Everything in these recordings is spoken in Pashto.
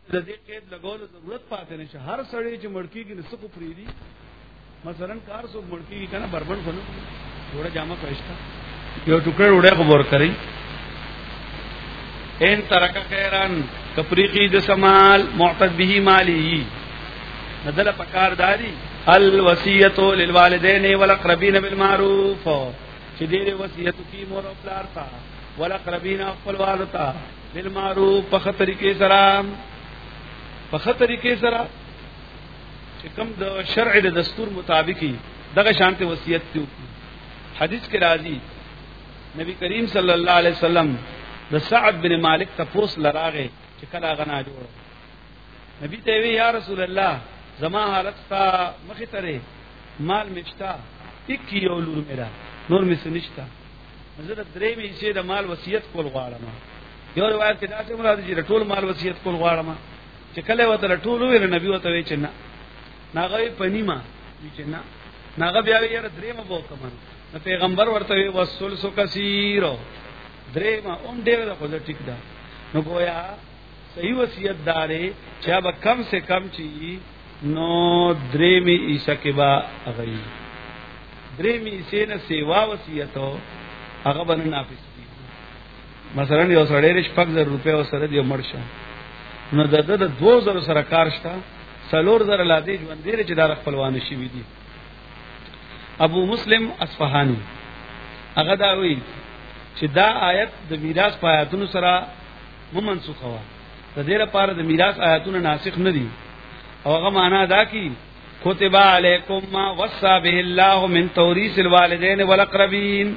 د دې قید لګول ضرورت پاتې نشه. هر سړی چې مړکیږي نو څه کو پریدي، مثلا کار څوک مړکیږي کنه بربند خونه وړه جامه پېښتا یو ټوکر وړه خبر کوي ان ترک خیرن کپریقی د سمال معتد به مالی بدل پکار داری الوصیت للوالدین والاقربین بالمعروف چې دې وصیت کی مور او پلار تا والاقربین خپل والدتا بالمعروف په خطر کې سلام په خطر کې سره چې کوم د شرع د دستور مطابقي دغه شانته وصیت کیو. حدیث کې راځي نبی کریم صلی الله علیه وسلم د سعد بن مالک تپوس لراغه چې کله غنا جوړ نبی ته وی یا رسول الله زما حالت تا مخې ترې مال مشتا یک یو لور میرا نور می سنشتا حضرت درې می چې د مال وصیت کول غواړم. یو روایت کې دا څه مراد دي ټول مال وصیت کول غواړم چې کله وته ټول ویل نبی وته وی چې نه ناغوی پنیما چې نه ناغه بیا یې درې ما بو کوم نو پیغمبر ورته وصول سو کثیر درې ما اون ډېر د خو ټیک ده نو گویا صحیح وصیت دارې چې اب کم سے کم چی نو درې می عیسی کې با اغي درې می سینه سیوا وصیتو هغه باندې نافذ کی. مثلا یو سړی رښ 5000 روپے سره دی مرشه نو دغه د 2000 سره کار شته 4000 لاده ژوند دی چې دا خپلوان شي وي دي. ابو مسلم اصفهانی هغه دا وی چې دا آیت د میراث آیاتونو سره منسوخه و د دې لپاره د میراث آیاتونو ناسخ نه دي او هغه معنا دا کی كتب علیکم ما وصى به الله من توریث الوالدین والاقربین.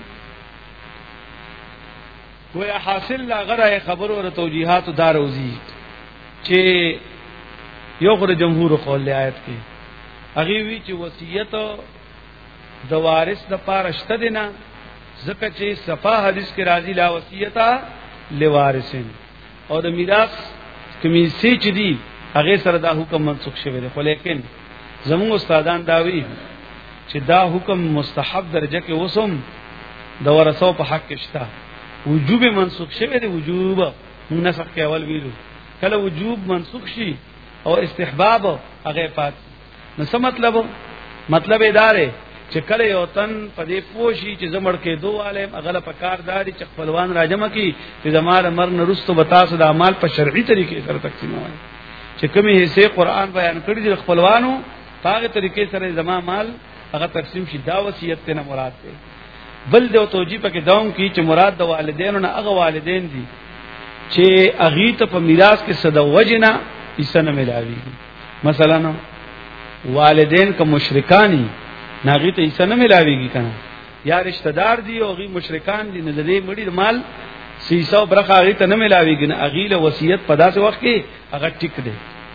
گویا حاصل لا غره خبرو او توجیهات داروزی چې یو غره جمهور قول له آیت کې هغه وی چې وصیت د وارث د پاره شته دینه ځکه چې صفه حدیث کې راځي لا وصیتا لوارثین او د میراث کمی سي چې دی هغه سره دا حکم منسوخ شوی دی. خو لیکن زموږ استادان دا وی چې دا حکم مستحب درجه کې وسم د ورثو په حق کې شته. وجوب منسوخ شوی دی وجوب نسخ کې اول ویلو کله وجوب منسوخ شي او استحباب هغه پات نو څه مطلب ادارې چې کله یو تن په دې پوشي چې زمړ کې دوه عالم اغله په کارداري چې خپلوان راجمه کی چې زماره مرن رستو بتاسو د اعمال په شرعي طریقې سره تقسیموي چې کومه حصے قران بیان کړی د خپلوانو هغه طریقې سره زما مال هغه تقسیم شي. دا وصیت نه مراد ده. بل د توجیه پکې داوم کی چې مراد د والدینو نه هغه والدین دي چې اغه ته په میراث کې صد وجنا حصہ نه ملاويږي. مثلا والدین که مشرکانی ناغي ته حصہ نه ملاويږي کنه یا رشتہ دار دي او غي مشرکان دي نه دې مړي مال سیسو برخه هغه ته نه ملاويږي نه اغه له وصیت په داسې وخت کې هغه ټیک دی.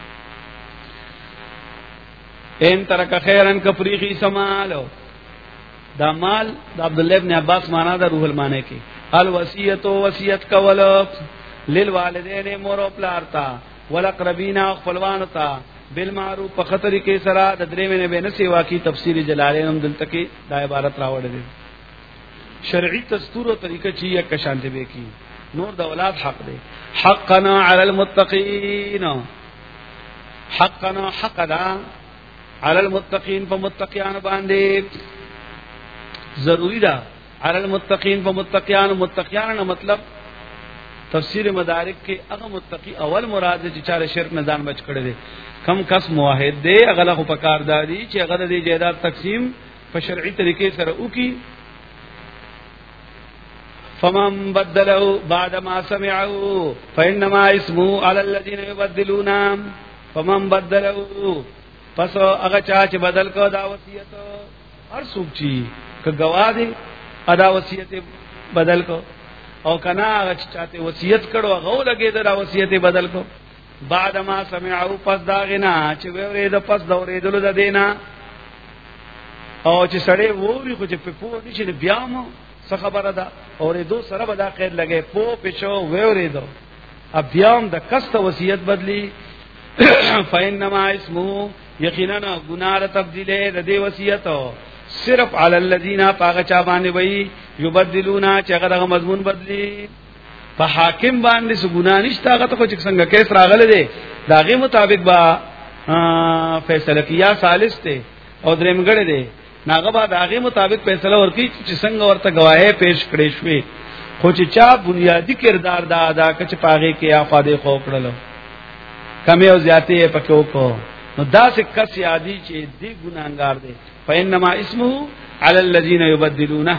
ان ترک خیرن کفریقی سمالو دا مال د عبد الله ابن عباس معنا دا روح المانه کې الوصیت وصیت کول للوالدین مور او پلار تا والاقربین خپلوان تا بالمعروف په خطر کې سره د درې مینه به نه سیوا کی تفسیر جلالین هم دلته کې دا عبارت راوړل دي. شرعي دستور او طریقه چې یک شانته به کی نور د اولاد حق دی. حقنا علی المتقین حقنا حقدا علی المتقین فمتقیان باندې ضروری ده. علی المتقین فمتقیان متقیان نه مطلب تفسیر مدارک کې هغه متقی اول مراد چې چاره شرک نه ځان بچ کړي دي. کم کس موحد دی هغه له پکارداري چې هغه د جیدات تقسیم په شرعي طریقې سره وکي. فمن بدله بعد ما سمعه فانما اسمه على الذين يبدلون. فمن بدله پس هغه چا چې بدل کو دا وصیت هر څوک چې گواه دی ادا وصیت بدل کو او کنا هغه چاته وصیت کړو هغه لګي دا وصیت بدل کو بعد ما سمعوا پس دا غنا چې وره د پس دورې دلو د دینا او چې سړی ووري خو چې په پوه نشي بیا مو څه خبره ده اورې دو سره به دا خیر لګي پوه پښو وره دو بیا هم د کسته وصیت بدلی فینما اسمو یقینا گناه تبدیله د دې وصیت صرف علی الذین پاغه چا باندې وای یبدلونا چې هغه مضمون بدلی په حاکم باندې څه ګناه نشته هغه ته چې څنګه کیس راغله دي داغه مطابق با فیصله کیا ثالث ته او درېمګړې دی ناغه با داغه مطابق فیصله ورکی چې څنګه ورته گواهی پیش کړې شوې خو چې چا بنیادی کردار دا ادا کچ پاغه کې افاده خو کړلو کمی او زیاتې پکې وکړو نو دا څه کس یادی چې دی ګناګار دی فینما اسمه علی الذین یبدلونه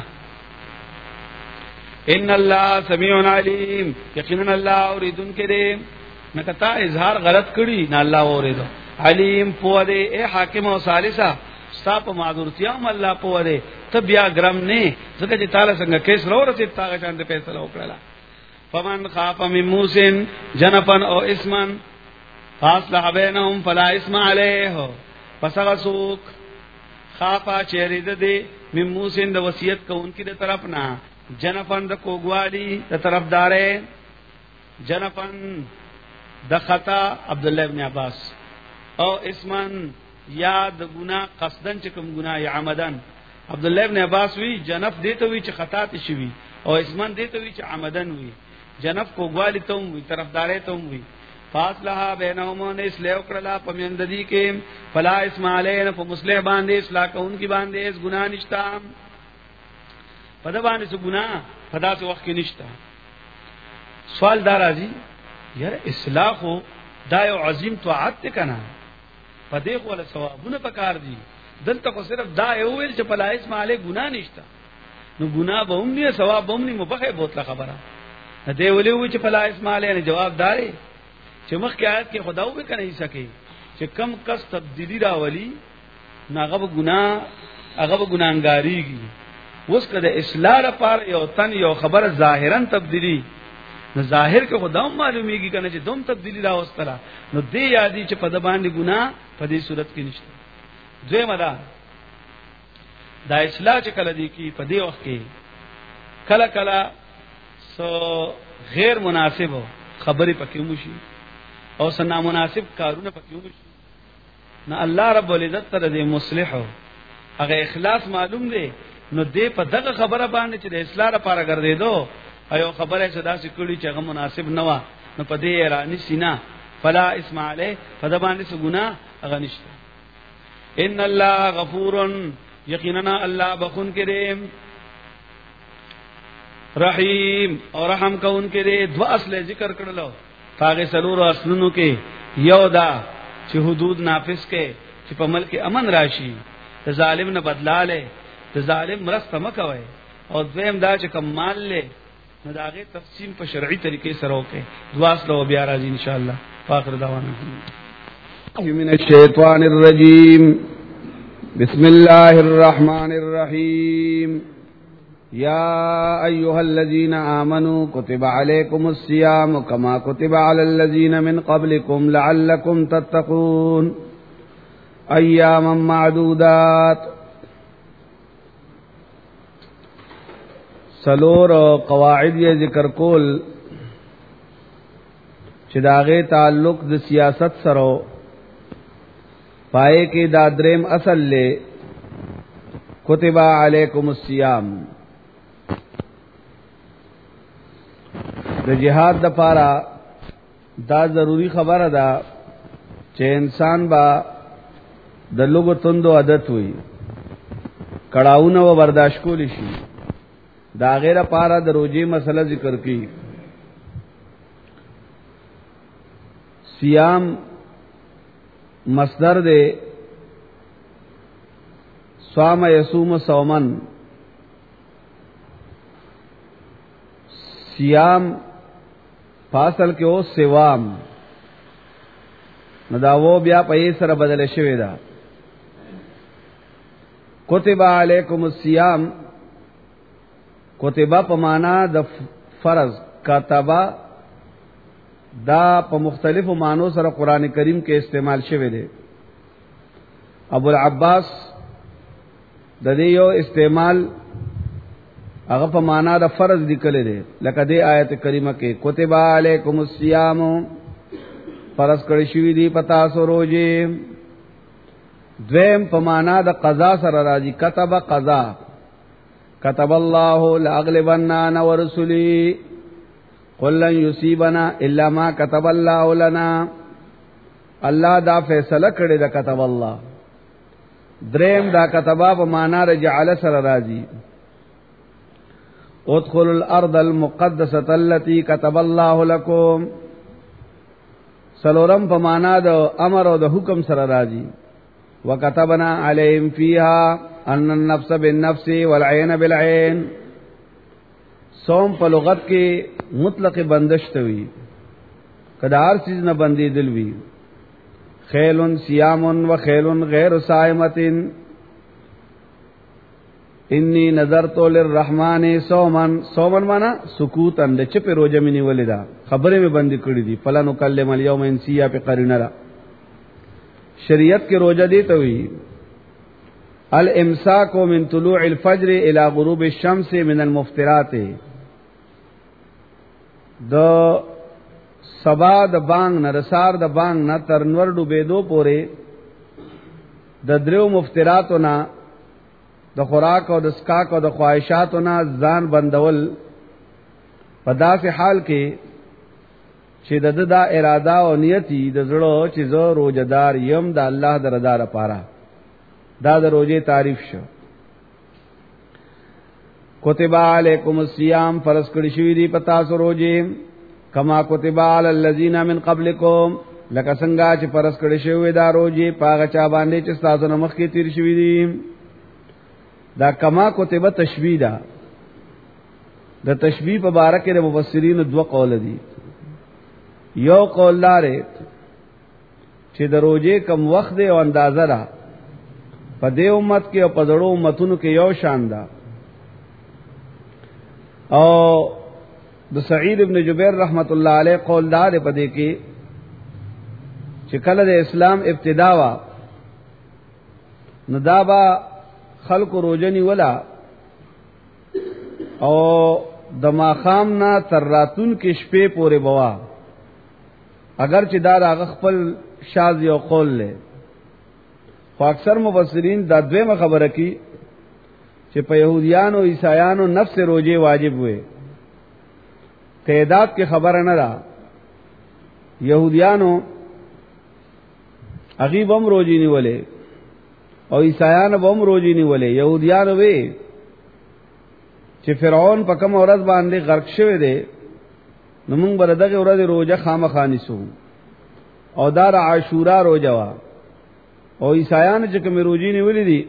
ان الله سمیع علیم یقینا الله اوریدون کړي نکتا اظهار غلط کړي نه الله اوریدو علیم په دې اے حاکم او ثالثه صاحب معذورتیا هم الله په دې ته بیا ګرم نه ځکه چې تعالی څنګه کیس راوړته تاګه چاند فیصله وکړه فمن خاف من موسن جنفا او اسمن فاصلح بینهم فلا اسم علیه پسغسوک خافا چیرید دے من موسن د وصیت کوونکی د طرف نه جنفن د کوګوالی د طرف دارې جنفن د خطا عبد الله ابن عباس او اسمن یا د ګناه قصدن چې کوم ګناه یا عمدن عبد الله ابن عباس وی جنف دیته وی چې خطا ته شوی او اسمن دیته وی چې عمدن وی جنف کوګوالی ته وی طرفدارې ته وی فاصلها بینهما اسلام کړلا پمینددی کې فلا اسم علیه په مصلح باندې اصلاح کوونکی باندې اس ګناه نشتا پد باندې څه ګناه پدا څه وخت کې نشتا سوال دار راځي یار اصلاح خو دا یو عظیم طاعت کنا پدې خو له ثوابونه پکار دي دلته خو صرف دا یو ویل چې فلا اسم علیه ګناه نشتا نو ګناه به هم نه ثواب به هم نه مبخه بوتله خبره دې ولې وی چې فلا اسم علیه نه جواب داري چې مخکې آیت کې خداو به کنه سکے چې کم کس تبدیلی راولي ناغه ګناه هغه ګناګاریږي اوس کده اصلاح لپاره یو تن یو خبر ظاهرا تبدیلی نو ظاهر کې خداو معلومیږي کنه چې دوم تبدیلی راوستله نو دې یادی چې په د باندې ګناه په دې صورت کې نشته دوی مدا دا اصلاح چې کله دی کې په دې وخت کې کله کله سو غیر مناسب خبرې پکې موشي او سنا مناسب کارونه پکې وشي نه الله رب العزت ته دې مصلح هغه اخلاص معلوم دی نو دې په دغه خبره باندې چې د اصلاح لپاره ګرځیدو ایو خبره صدا سکړي چې هغه مناسب نه و نو په دې رانی سینا فلا اسم علی فدا باندې څه ګناه هغه نشته ان الله غفور یقینا الله بخون کریم رحیم او رحم کون کرے دو اصل ذکر کړلو پاګه سلور اصلونو کې یو دا چې حدود نافذ کې چې په ملک امن راشي ته ظالم نه بدلاله ته ظالم مرسته مکوي او دویم دا چې کمال له نو داغه تقسیم په شرعي طریقې سره وکي دعا سره بیا راځي ان شاء الله فاخر دعوانا من الشیطان الرجیم بسم الله الرحمن الرحیم یا ایها الذین آمنوا کتب علیکم الصیام کما کتب علی الذین من قبلکم لعلکم تتقون ایاما معدودات سلور قواعد یہ ذکر کول چې داغه تعلق د سیاست سره پائے کې دادریم اصل له کتب علیکم الصیام د جهاد د پاره دا ضروری خبره ده چې انسان با د لوګو توندو عادت وي کړهونه و برداشت کولی شي دا غیره پاره د روزي مسله ذکر کی صيام مصدر دے صام یصوم صومن صيام فاصل کې او سوام نو دا و بیا په سره بدل شوی دا کتب علیکم الصیام کتبہ په معنا د فرض کتبہ دا په مختلفو معنو سره قران کریم کې استعمال شوی دی ابو العباس د دې یو استعمال هغه په معنا د فرض لیکل دی لکه دې آیت کریمه کې کتب علیکم الصیام فرض کړی شوی دی پتا سو روزه دویم په معنا د قضا سره راځي کتب قضا كتب الله لأغلبن أنا ورسلي قل لن يصيبنا إلا ما كتب الله لنا الله دا فیصله کړی دا كتب الله. دریم دا كتبا په معنا د جعل سره راځي. ادخلوا الارض المقدسه التي كتب الله لكم. سلورم په معنا د امر او د حکم سره راځي. وكتبنا عليهم فيها ان النفس بالنفس والعين بالعين. صوم په لغت کې مطلق بندش ته وي، کدا هر چیز نه بندي دل وي. خیل صيام وخیل غیر صائمه انی نظرت للرحمن صوما. صوما معنا سکوتن د چپه روزه منی ولیدا، خبره می بندي کړی دي. فلا نکلم اليوم انسیا په قرینه را. شریعت کې روزه دی ته وی الامساک من طلوع الفجر الى غروب الشمس من المفطرات. د سبا د بانګ نه رسار د بانګ نه تر نور ډوبېدو پورې د دریو مفطراتو نه د خوراک او د اسکاک او د خواهشاتو نه ځان بندول په داسې حال کې چې د دا اراده او نیتی د زړه چې زه روزدار یم د الله د رضا لپاره. دا د روزې تعریف شو. کتب علیکم الصیام، فرض کړی شوی دی پتا سو روزې، کما کتب علی الذین من قبلکم، لکه څنګه چې فرض کړی شوی دا روزې پاغه چا باندې چې تاسو نه مخکې تیر شوی دي. دا کما کتب تشبیه ده. د تشبیه په باره کې د مفسرین دوه قول دي. یو قول لاره چې د روزې کم وخت دی او اندازه ده په دې امت کې او په ډېرو امتونو کې یو شان ده. او د سعید ابن جبیر رحمت الله علیه قول دار په دې کې چې کله د اسلام ابتدا وا نو دا با خلق روزنی ولا او د ماخام نه تر راتون کې شپې پورې بوا. اگر چې دا هغه خپل شاذ یو قول له، خو اکثر مفسرین دا دویمه خبره کی چې په يهوديانو او عیسایانو نفس روزه واجب وي. تعداد کې خبره نه ده. يهوديانو غیب هم روزي نیولې او عیسایانو هم روزي نیولې. يهوديانو وی چې فرعون په کوم ورځ باندې غرق شوی دی نو موږ بر دغه ورځ روزه خامخانی سو او دار عاشورا روزه وا. او عیسایانو چې کوم روزي نیولې دي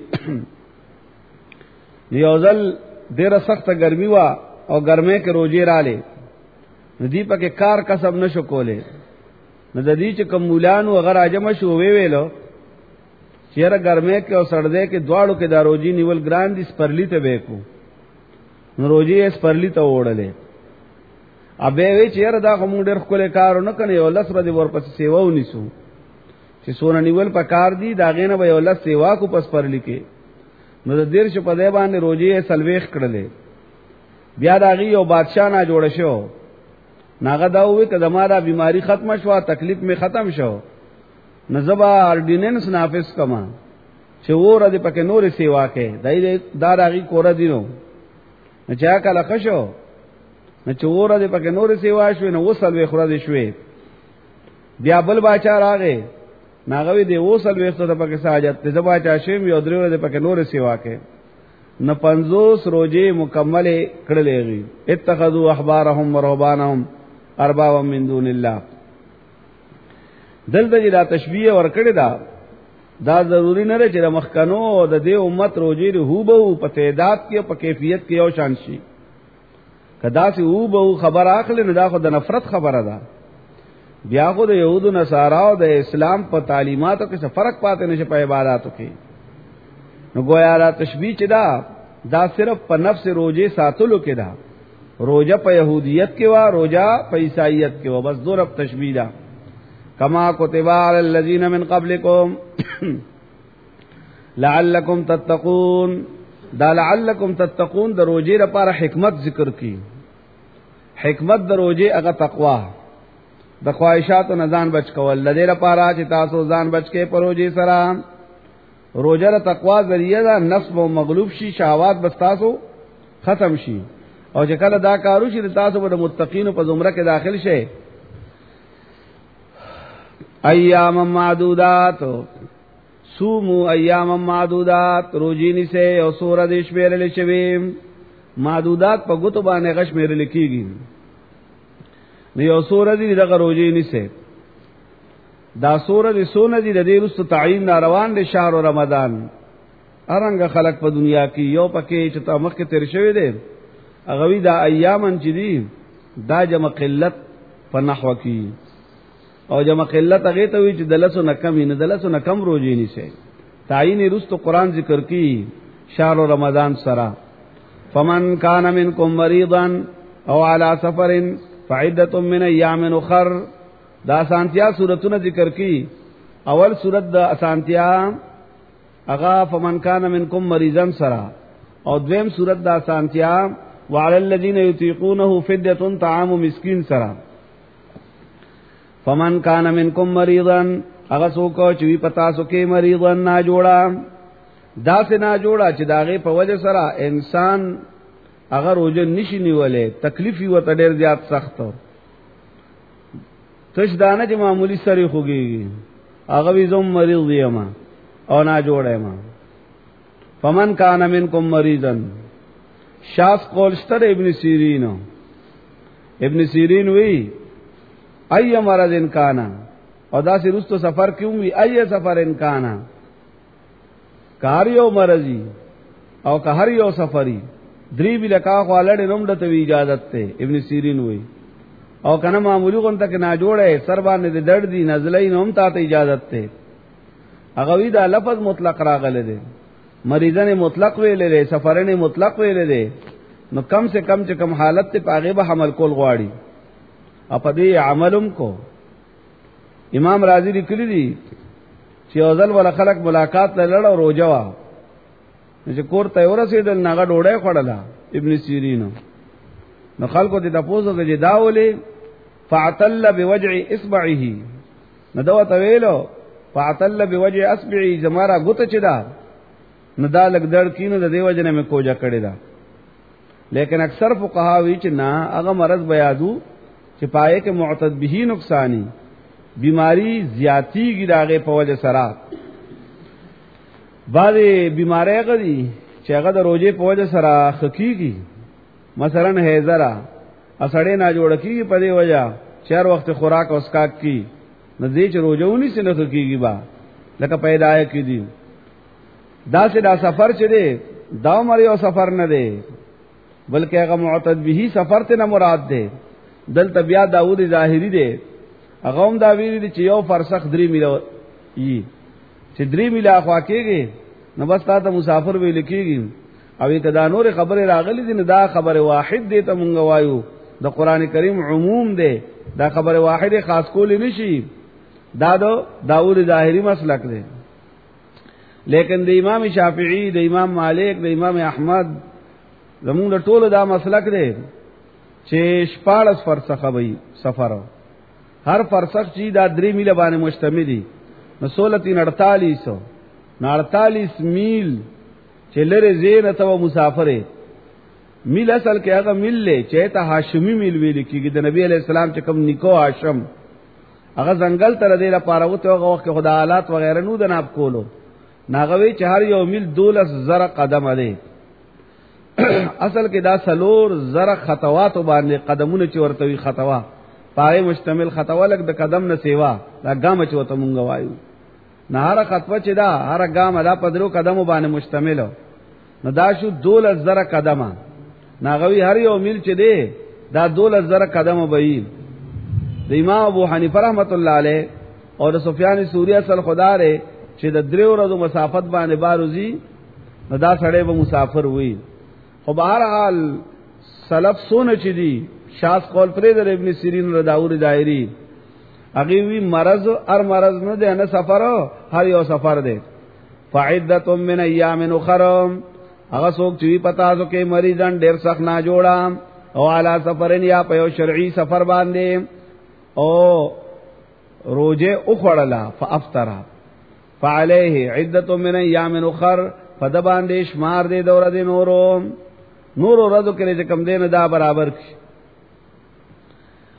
یوزل ډیره سخته ګرمي وا او ګرمه کې روزي رااله ندی په کې کار کسب نشو کوله. نو د دې چې کوم مولانو اگر اجمه شو ویلو چیرې ګرمه کې او سړدې کې دواړو کې دا روزي نیول ګران دي سپرلی ته وېکو. نو روزي یې سپرلی ته وړلې. ابه وی چیرې دا کوم ډېر خپل کار نه کني او لس ورځې ورپسې سیوا ونیسو چې سونه نیول په کار دي دا غینه به ولس سیوا کو پس پرلی کې. نو د دیر شو په دې باندې روزي یې سلويخ کړلې. بیا دا غي او بادشاہ نه جوړ شو. ناغه دا وې کله ما دا بیماری ختم شو، تکلیف می ختم شو، نزبا اورډیننس نافذ کما چې وره دې پکې نور سیوا کې دای دا راغي کور دینو نه چا کله خشو نه چوره دې پکې نور سیوا شو نه وصل وې خورا دې شوې. بیا بل باچا راغې ناغوی دې وصل وې ته پکې ساجت ته زبا چا شیم یو درو دې پکې نور سیوا کې نه 50 روزه مکمل کړلې. اتخذوا احبارهم ورهبانهم اربابا من دون الله. دلته دا تشبیه ور کړی دا ضروری نه لري چې مخکنو د دې امت روزي هو به په تعداد کې په کیفیت کې او شان شي. کدا چې هو به خبر اخلي نه دا خو د نفرت خبره ده. بیا خو د يهودو نصارا او د اسلام په تعلیماتو کې څه فرق پاتې نشي په عبادتو کې. نو گویا دا تشبیه چې دا صرف په نفس روزه ساتلو کې ده. روزه په يهودیت کې وا، روزه په عیسایت کې وا، بس دور تشبیه ده. کما کتب علی الذین من قبلکم لعلکم تتقون. دا لعلکم تتقون د روزه لپاره حکمت ذکر کی. حکمت د روزه هغه تقوا، د خواہشاتو نه ځان بچ کول، لدې لپاره چې تاسو ځان بچ کې پروژې سره. روزه د تقوا ذریعہ ده، نفس مو مغلوب شي، شهوات بس تاسو ختم شي. او چې کله دا کارو شي تاسو به د متقینو په زمره کې داخل شئ. ایام معدودات سومو ایام معدودات روجینی سے او سورہ دیش بیرل شویم معدودات پا گتو بانے غش میرے لکیگی نیو سورہ دی دغه روجینی سے دا سورہ دی سونہ دی دی رست تعین ناروان دی شهر رمضان ارنگ خلق په دنیا کی یو پکې چې تا مخ کې تیر شوی دی اغوی دا ایامن چې دی دا جمع قلت په نحو کی او جمع قلت هغه ته وی چې دلسو نه کم نه دلسو نه کم روزي نشي تعین رست قرآن ذکر کی شهر رمضان سرا فمن کان منکم مریضا او علی سفر فعدۃ من ایام اخر دا اسانتیا سورتونه ذکر کی اول سورت دا اسانتیا اغا فمن کان منکم مریضا سرا او دویم سورت دا اسانتیا وعلى الذين يطيقونه فدية طعام مسكين سرا فمن کان منکم مریضا اغا سوکو چوی پتا سوکے مریضا نا جوڑا دا سے نا جوڑا چې داغه په وجه سره انسان اگر روزه نشي نیولې تکلیف یو ته ډیر زیات سخت تش دانه چې معمولی سری خوږي هغه وی زوم مریض یم او نا جوړه ما فمن کان منکم مریضا شاف قولستر ابن سیرین وی ای مرض انکانا او دا سی رستو سفر کیوں وی ای سفر انکانا کاریو مرضی او کهریو سفری دری بی لکا خوالڑ نمدت وی اجازت تے ابن سیرین وی او کنا معمولی کن تک نا جوڑے سربان دے درد دی نزلین هم تا تے اجازت تے اغوی دا لفظ مطلق راغلے دے مریضن مطلق ویلے دے سفرن مطلق ویلے دے نو کم سے کم چکم حالت تے پاغی با حمل کول غواڑی اپا دے عملم کو امام رازی لکلی دی چی اوزل والا خلق ملاقات لڑا روجوا چې کور ته ورسېدل ناغه ډوډۍ خوړله ابن سیرین نو خلکو ته تاسو کې داولې فعتل بوجع اصبعه نو دا ویلو فعتل بوجع اصبعه زمارا غوته چدا نو دا لګ دړ کینو د دیو جن مې کوجا کړی دا لیکن اکثر فقها وی چې نا هغه مرض بیادو چې پائے کې معتد به نقصانی بیماری زیاتی کی داغه په وجه سره بعضی بیماری غدي چې هغه د روزه په وجه سره خکېږي مثلا هیزرا اسړې نه جوړ کیږي په دې وجه چار وخت خوراک او اسکاک کی نه دې چې روزهونی سره خکېږي با لکه پیدای کی دي دا سه دا سفر چې دی دا مریو سفر نه دی بلکې هغه معتد به سفر ته نه مراد دی دلته بیا داوود ظاهری دی هغه هم دا ویلي چې یو فرسخ 3 میله یي چې 3 میله اخوا کېږي نو بس تا ته مسافر ویل کېږي او کدا نور خبره راغلی دي نه دا خبره واحد دی ته مونږ وایو د قران کریم عموم دی دا خبره واحد خاص کول نشي دا داوود ظاهری مسلک دی لیکن د امام شافعی د امام مالک د امام احمد زمونږ ټول دا مسلک دی چې 14 فرسخ وي سفر هر فرسخ چې دا 3 میله باندې مشتمل دي نو 16 میل چې لره زین ته مسافر میل اصل کې هغه میل له چې ته هاشمی میل ویل کېږي د نبی علی السلام چې کوم نیکو هاشم هغه ځنګل تر دې لپاره وته هغه وخت خدا حالات وغیرہ نو د ناب کولو ناغوي چې هر یو میل 12 قدم دی اصل کې دا سلور زره خطوات باندې قدمونه چې ورته وي خطوا پای مشتمل خطوا لګ د قدم نه سیوا دا ګام چې وته مونږ وایو نه هر خطوه چې دا هر ګام دا پدرو قدمو باندې مشتمل نو دا شو 12 قدمه ناغوي هر یو میل چې دی دا 12 قدمه وي د امام ابو حنیفه رحمت الله علیه او د سفیان ثوری اصل خداره چې د 3 ورځو مسافت باندې باروزی نو دا سړی به مسافر وي خو بهر حال سلف سونه چې دی شاس قول پرې د ابن سیرین ر داوود دایری هغه وی مرض ار مرض نه دی نه سفر هر یو سفر دی فعدۃ من ایام اخر هغه څوک چې پتا سو کې مریضان ډیر سخت نه جوړا او اعلی سفرن یا په یو شرعي سفر باندې او روزه اخړلا فافطر فعليه عدۃ من ایام اخر فدباندې شمار دې دوره دې نورو ورځو کې چې کم دین دا برابر کی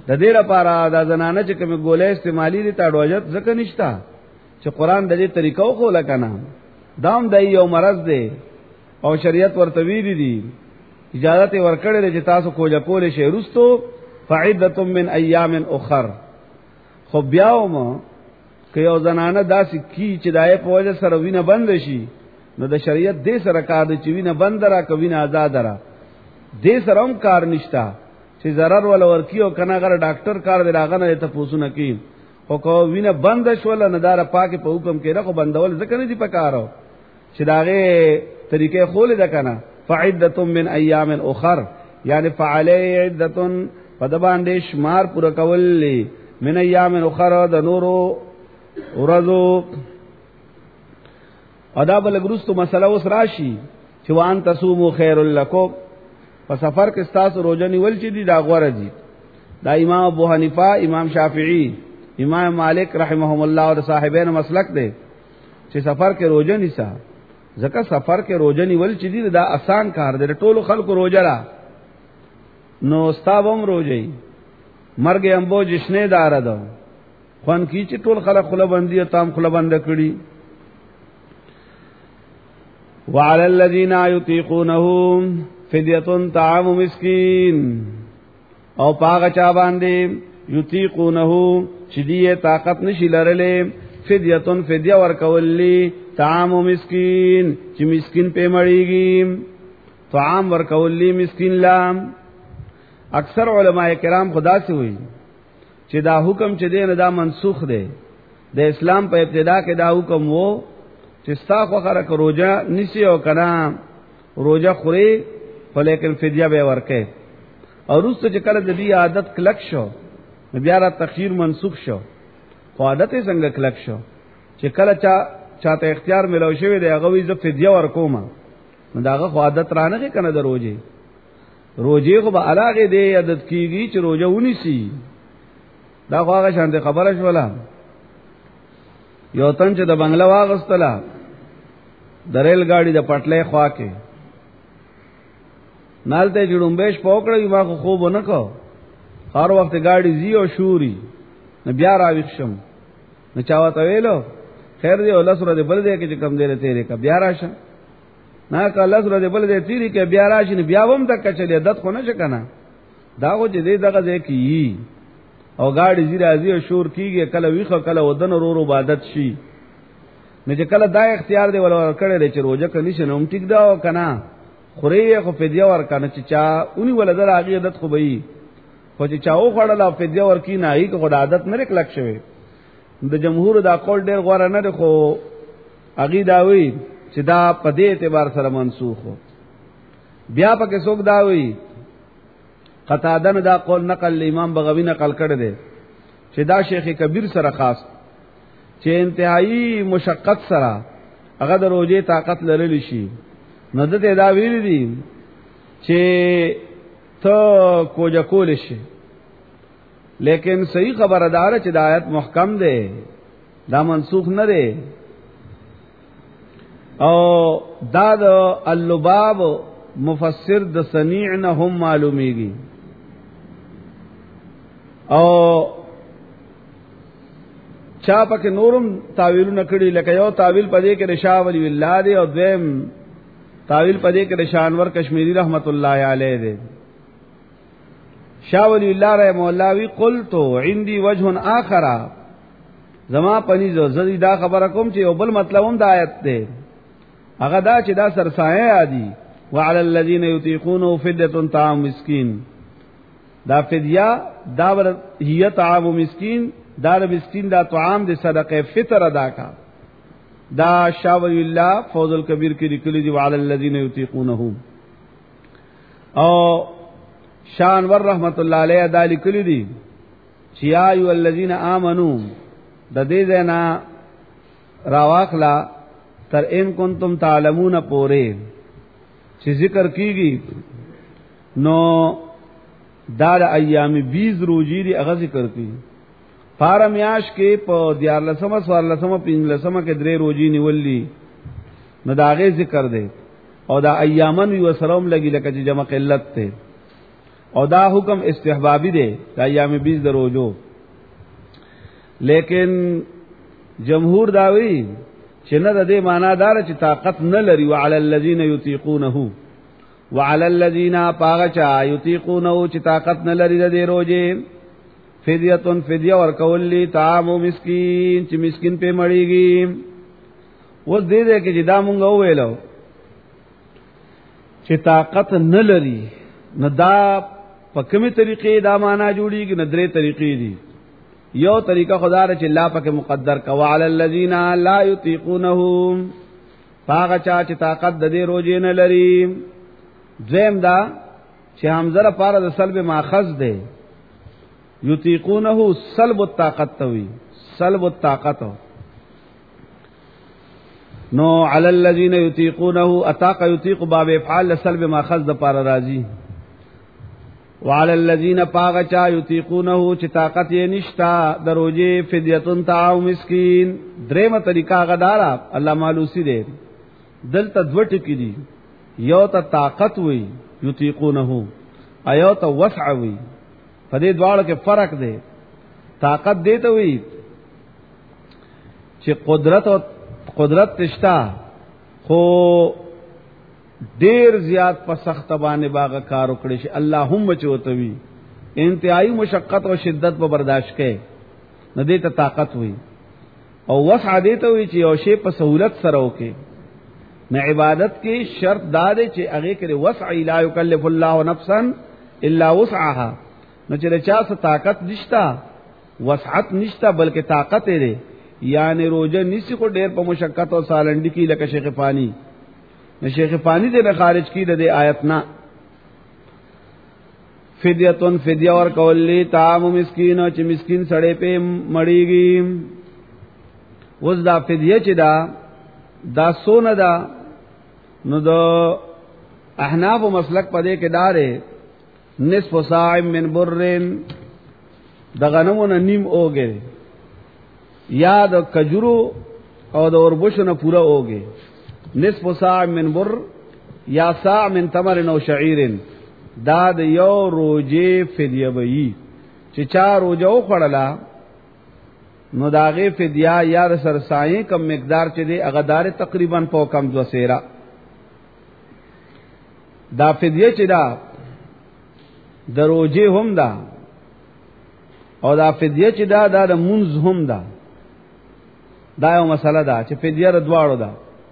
د دې لپاره د زنانه چې کوم ګولې استعمالي دي تاړوجت ځکه نشتا چې قران د دې طریقو خو لکنه دام د یو مرض دی او شریعت ورته ویلي دي اجازه ورکړل چې تاسو کوجا کولې شی رستو فعدة من ایام اخر خو بیاوم که یو زنانه داسې کی چې دای په وجه سره وینه بند شي نو د شریعت دې سره کار دی چې وینه بند را کوي نه آزاد را دې سره هم کار نشتا چې zarar ول ورکیو کنه غره ډاکټر کار دی راغنه ته پوسونه کی او کو وینه بند شول نه دار پاک په حکم کې راخو بندول ځکه نه دی پکارو چې داغه طریقې خول ده کنه فعدة من ایام اخر یعنی فعلی عدة پدباندې شمار پورا کول من ایام اخر د نورو ورځو ادا بل ګرستو مسله اوس راشي چې وان تصوموا خير لكم په سفر کې تاسو روزه نیول چې دي دا غوړه دي دا امام ابو حنیفه امام شافعی امام مالک رحمهم الله او صاحبین مسلک دي چې سفر کې روزه نیسا ځکه سفر کې روزه نیول چې دي دا آسان کار دی ټول خلکو روزه را نو استابم روزه مرګ امبو جشنه دار ده خوان کی چې ټول خلک خله بندي او تام خله بند کړي وعلى الذين يطيقونه فديه طعام مسكين او پاغه چا باندې یطيقونه چې دی طاقت نشي لرلې فديه فديه ورکولې طعام مسكين چې مسكين په مړیږي طعام ورکولې مسكين لام اکثر علماء کرام خدا سے ہوئی چې دا حکم چې دی نه دا منسوخ دی د اسلام په ابتدا کې دا حکم وو چې ستا خو خره روزه نسی او کنا روزه خوري په لیکن فدیه به ورکه او روسته چې کله د دې عادت کلک شو بیا را تخیر منسوخ شو خو عادت یې څنګه کلک شو چې کله چاته اختیار ملو شوی دی هغه وی ز فدیه ورکوم نو داغه خو عادت رانه کنه د روزه روزه خو به علاقه دی عادت کیږي چې روزه ونی سي دا خواغه شانته خبره شولا یو تن چې د بنگلا واغستلا د ریل گاډي د پټلې خوا کې نالته جوړومبېش پوکړې ما خو خوب نه کو هر وخت گاډي زی او شوري نه بیا راوښم نه چاوته ویلو خیر دی الله سره دې بل دې کې کم دې تیرې کا بیا راشه نه کا الله سره دې بل دې تیرې کې بیا راشي نه بیا ووم تک چلې عادت خو نه شکنه دا خو دې دغه دې کی او گاڑی زی راځي او شور کیږي کله ویخه کله ودن ورو عبادت شي نه چې کله دا اختیار دی ولا کړي چې روزه کني شنه هم ټیک دا او کنه خوري خو فدیه ور کنه چې چا اونې ولا در عادت خو به خو چې چاو خړل او فدیه ور کی نه ای کو عادت نه کلک شوی د جمهور دا قول ډیر غوړه نه خو اغي دا وی چې دا په دې اعتبار سره منسوخ بیا پکې څوک دا وی قطاده دا قول نقل امام بغوی نقل کړی دی چې دا شیخ کبیر سره خاص چې انتهایی مشقت سره هغه د روزه طاقت لرلی شي نو دته دا ویل دي چې ته کوجا کول شي لیکن صحیح خبردار چې د آیت محکم ده دا منسوخ نه ده او دا د اللباب مفسر د صنیع نه هم معلومیږي او چا پک نورم تعویل نکړي لکه یو تعویل پدې کې رشا ولی الله دی او دویم تعویل پدې کې رشانور کشمیری رحمت الله علیه دی شاه ولی الله رحم الله وی قلت عندي وجه اخر زما پني زړی دا خبره کوم چې یو بل مطلب هم د آیت دی هغه دا چې دا سرسایه عادي وعلى الذين يطيقونه فدية طعام مسكين دا فدیه دا هي طعام مسكين دا مسكين دا طعام د صدقه فطر ادا کا دا شاولی الله فوز الکبیر کې لیکلي دي وعلى الذين يطيقونه او شانور رحمت الله علیه دا لیکلي دي چې یا ایو الذين امنوا د دې زنا راواخلا تر ان کنتم تعلمون پوره چې ذکر کیږي نو دا د ایام 20 روزي دی هغه ذکر کی پارمیاش کې په 14 14 15 کې درې روزي نیولې نو دا غي ذکر دی او دا ایامن یو سلام لګي لکه چې جمع قلت ته او دا حکم استحبابی دی دا ایام 20 دروجو. لیکن جمهور داوی چې نه د دې معنا دار چې طاقت نه لري. وعلى الذين يطيقونه وعلى الذين پاغچا يطيقونه چې طاقت نه لري د دې روزه فدیه فدیه ورکول لی طعام مسکین چې مسکین په مړیږي. و دې دې کې چې دا مونږ ویلو چې طاقت نه لري نه دا په کومه طریقې دا معنا جوړیږي. نه درې طریقې دي. یو طریقہ خدا رچ الله پاک مقدر کا وعلى الذين لا يطيقونه پاغچا چې طاقت د دې روزه نه لري. دویم دا چې حمزه لپاره د سلب ماخذ دی. یطیقونه سلب الطاقت توي سلب الطاقت. نو علی الذین یطیقونه اطاق یطیق باب افعال سلب ماخذ د لپاره راځي. وعلى الذین پاغچا یطیقونه چې طاقت یې نشتا دروځي فدیه طعام مسکین. درېمه طریقہ غدارا الله مالوسی دی. دلته دوټ کې دي. یو ته طاقت وي یطیقونه ایو ته وسع وي. په دې دواړو کې فرق دی. طاقت دی ته وي چې قدرت تشتا خو ډیر زیات په سخت باندې باغ کار وکړي شي. اللهم چوتوي انتهایی مشقت او شدت په برداشت کې نه دی ته طاقت وي. او وسع دی ته وي چې یو شی په سہولت سره وکي. نه عبادت کې شرط دا دی چې هغه کې وسع لا یکلف الله نفسا الا وسعها. نو چې چا څه طاقت نشتا وسعت نشتا بلکې طاقت دی یعنی روزه نسی کو ډیر په مشقت او سالنډی کې لکه شیخ فانی نه شیخ فانی دې خارج کی د آیت نا. فدیه فدیه ور کولی طعام مسکین چې مسکین سړې په مړیږي. وز دا فدیه چې دا سونه دا نو د احناف مسلک پدې کې دارې نصف صاع من برن د غنمونو نیم اوګه یا د کجورو او د اوربشونو پورا اوګه. نصف صاع من بر یا صاع من تمر او شعير دا د یو روزه فدیه وي. چې چا روزه وخړلا نو داغه فدیه یا سرسای کم مقدار چې دی هغه دار تقریبا په کم دو سیرا. دا فدیه چې دا دروجه هم دا او دا فدیه چې دا د منز هم دا. دا یو مسله ده چې فدیه ر دواړو ده.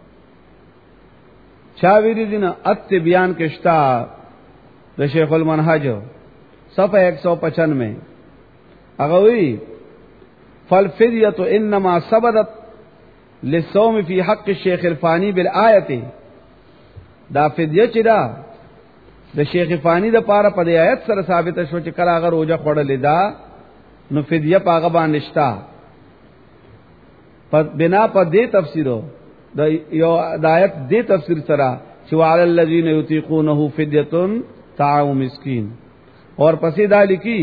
چا ویری دینه ات بیان کښتا د شیخ المنهج صفحه 195 هغه وی فالفدیه انما ثبتت للصوم في حق الشيخ الفاني بالايه. دا فدیه چې دا د شیخ فانی د پاره په آیت سره ثابت شو چې کله هغه روزه خوړلې دا نو فدیه پاغه باندې شتا. په بنا په دې تفسیرو د یو د آیت دې تفسیر سره چې وعلى الذين يطيقونه فديه طعام مسکین. اور پسې دا لیکي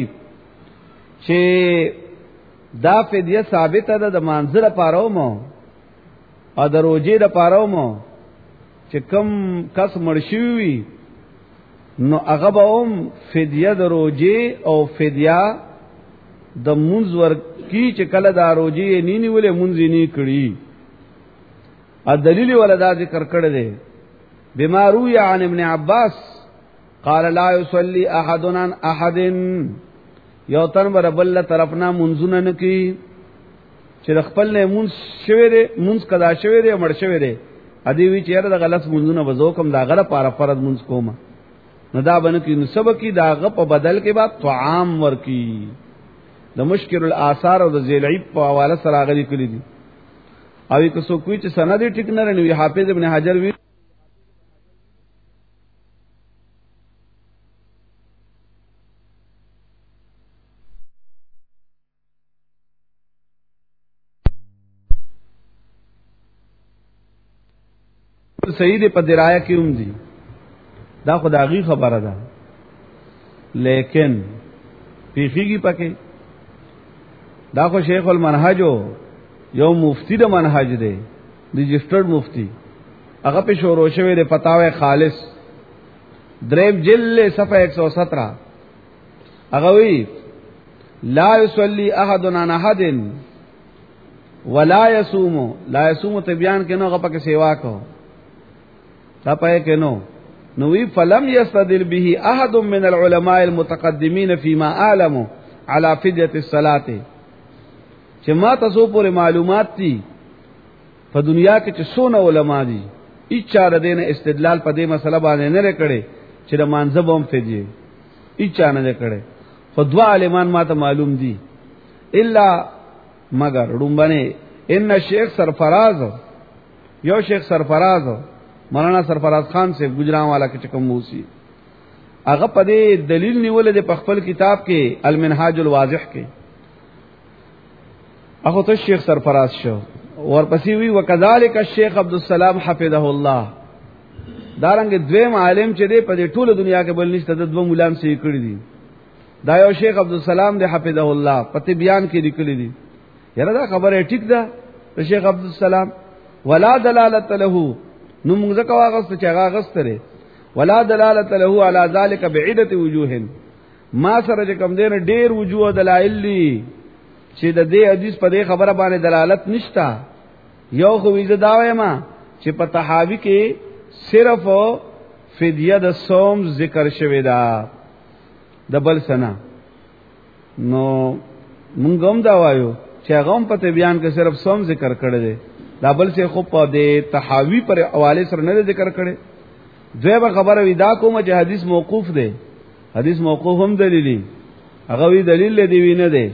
چې دا فدیه ثابت ده د منزله پاره مو او د روزه د پاره مو چې کم کس مرشوي نو هغه به هم فدیه د روزه او فدیه د منځ ور کی چې کله دا روزه نه نیولې منځ نه کړی. ا دلیل ولدا ذکر کړی دی. بما روي عن ابن عباس قال لا يصلي احد عن احد. یو تن بر بل طرفنا منځونه نه کی چې خپل نه منځ شوی دی منځ کدا شوی دی مړ شوی دی ادي وی چیرې د غلط منځونه وځو کوم دا غره پاره فرض منځ کوم نو دا باندې کې نو سبق کی دا غ په بدل کې بعد طعام ورکی. د مشکل الاثار او د ذیلعیب په حواله سره غلي کړی دي. او که څوک وی چې سند ټیک نه رنوي حافظ ابن حجر وی سید په درایه کې هم دي. دا خدایي خبره ده لیکن پیخیږي پکې. دا خو شیخ المنهج یو مفتی د منهج دی رجسٹرډ مفتی هغه په شروع شوی د فتاوی خالص دریب جلد صفحه 117 هغه وی لا يصلي احد عن احد ولا يصوم لا يصوم ته بیان کینو هغه پکې سیوا کو تا پای کینو نو وی فلم يستدل به احد من العلماء المتقدمين فيما اعلم على فديه الصلاه چې ما تاسو پورې معلومات دي په دنیا کې چې څونه علما دي اچا ردین استدلال په دې مسله باندې نه لري چې د مانځبوم فدیه اچا نه کړي خو دوا عالمان ما ته معلوم دي الا مگر رومبنه ان شیخ سرفراز یو شیخ سرفراز مولانا سرفراز خان سے گجران والا کې چکم موسی هغه په دې دلیل نیول د خپل کتاب کې المنهاج الواضح کې هغه ته شیخ سرفراز شو ورپسې وی وکذالک الشیخ عبد السلام حفظه الله دارنګ دویم عالم چې دی په دې ټوله دنیا کې بل نشته د دوه مولان سي کړی دي دا یو شیخ عبد السلام دی حفظه الله پته بیان کې لیکلی دي یره دا خبره ټیک ده د شیخ عبد السلام ولا دلالت له نو موږ ځکه واغست چې هغه غستره ولا دلالت له على ذلك بعده وجوه ما سره کوم دین ډیر وجوه دلایل دي چې د دې حدیث په دې خبره باندې دلالت نشتا یو خو ویزه دا وایم چې په تحاوی کې صرف فدیه د صوم ذکر شوی دا د بل سنا نو مونږ هم دا وایو چې هغه هم په بیان کې صرف صوم ذکر کړی دی دا بل څه خو په دې تحاوی پر حواله سره نه ذکر کړي دویمه خبره ودا کوم چې حدیث موقوف دی حدیث موقوف هم دلیلی هغه وی دلیل دی وینه دی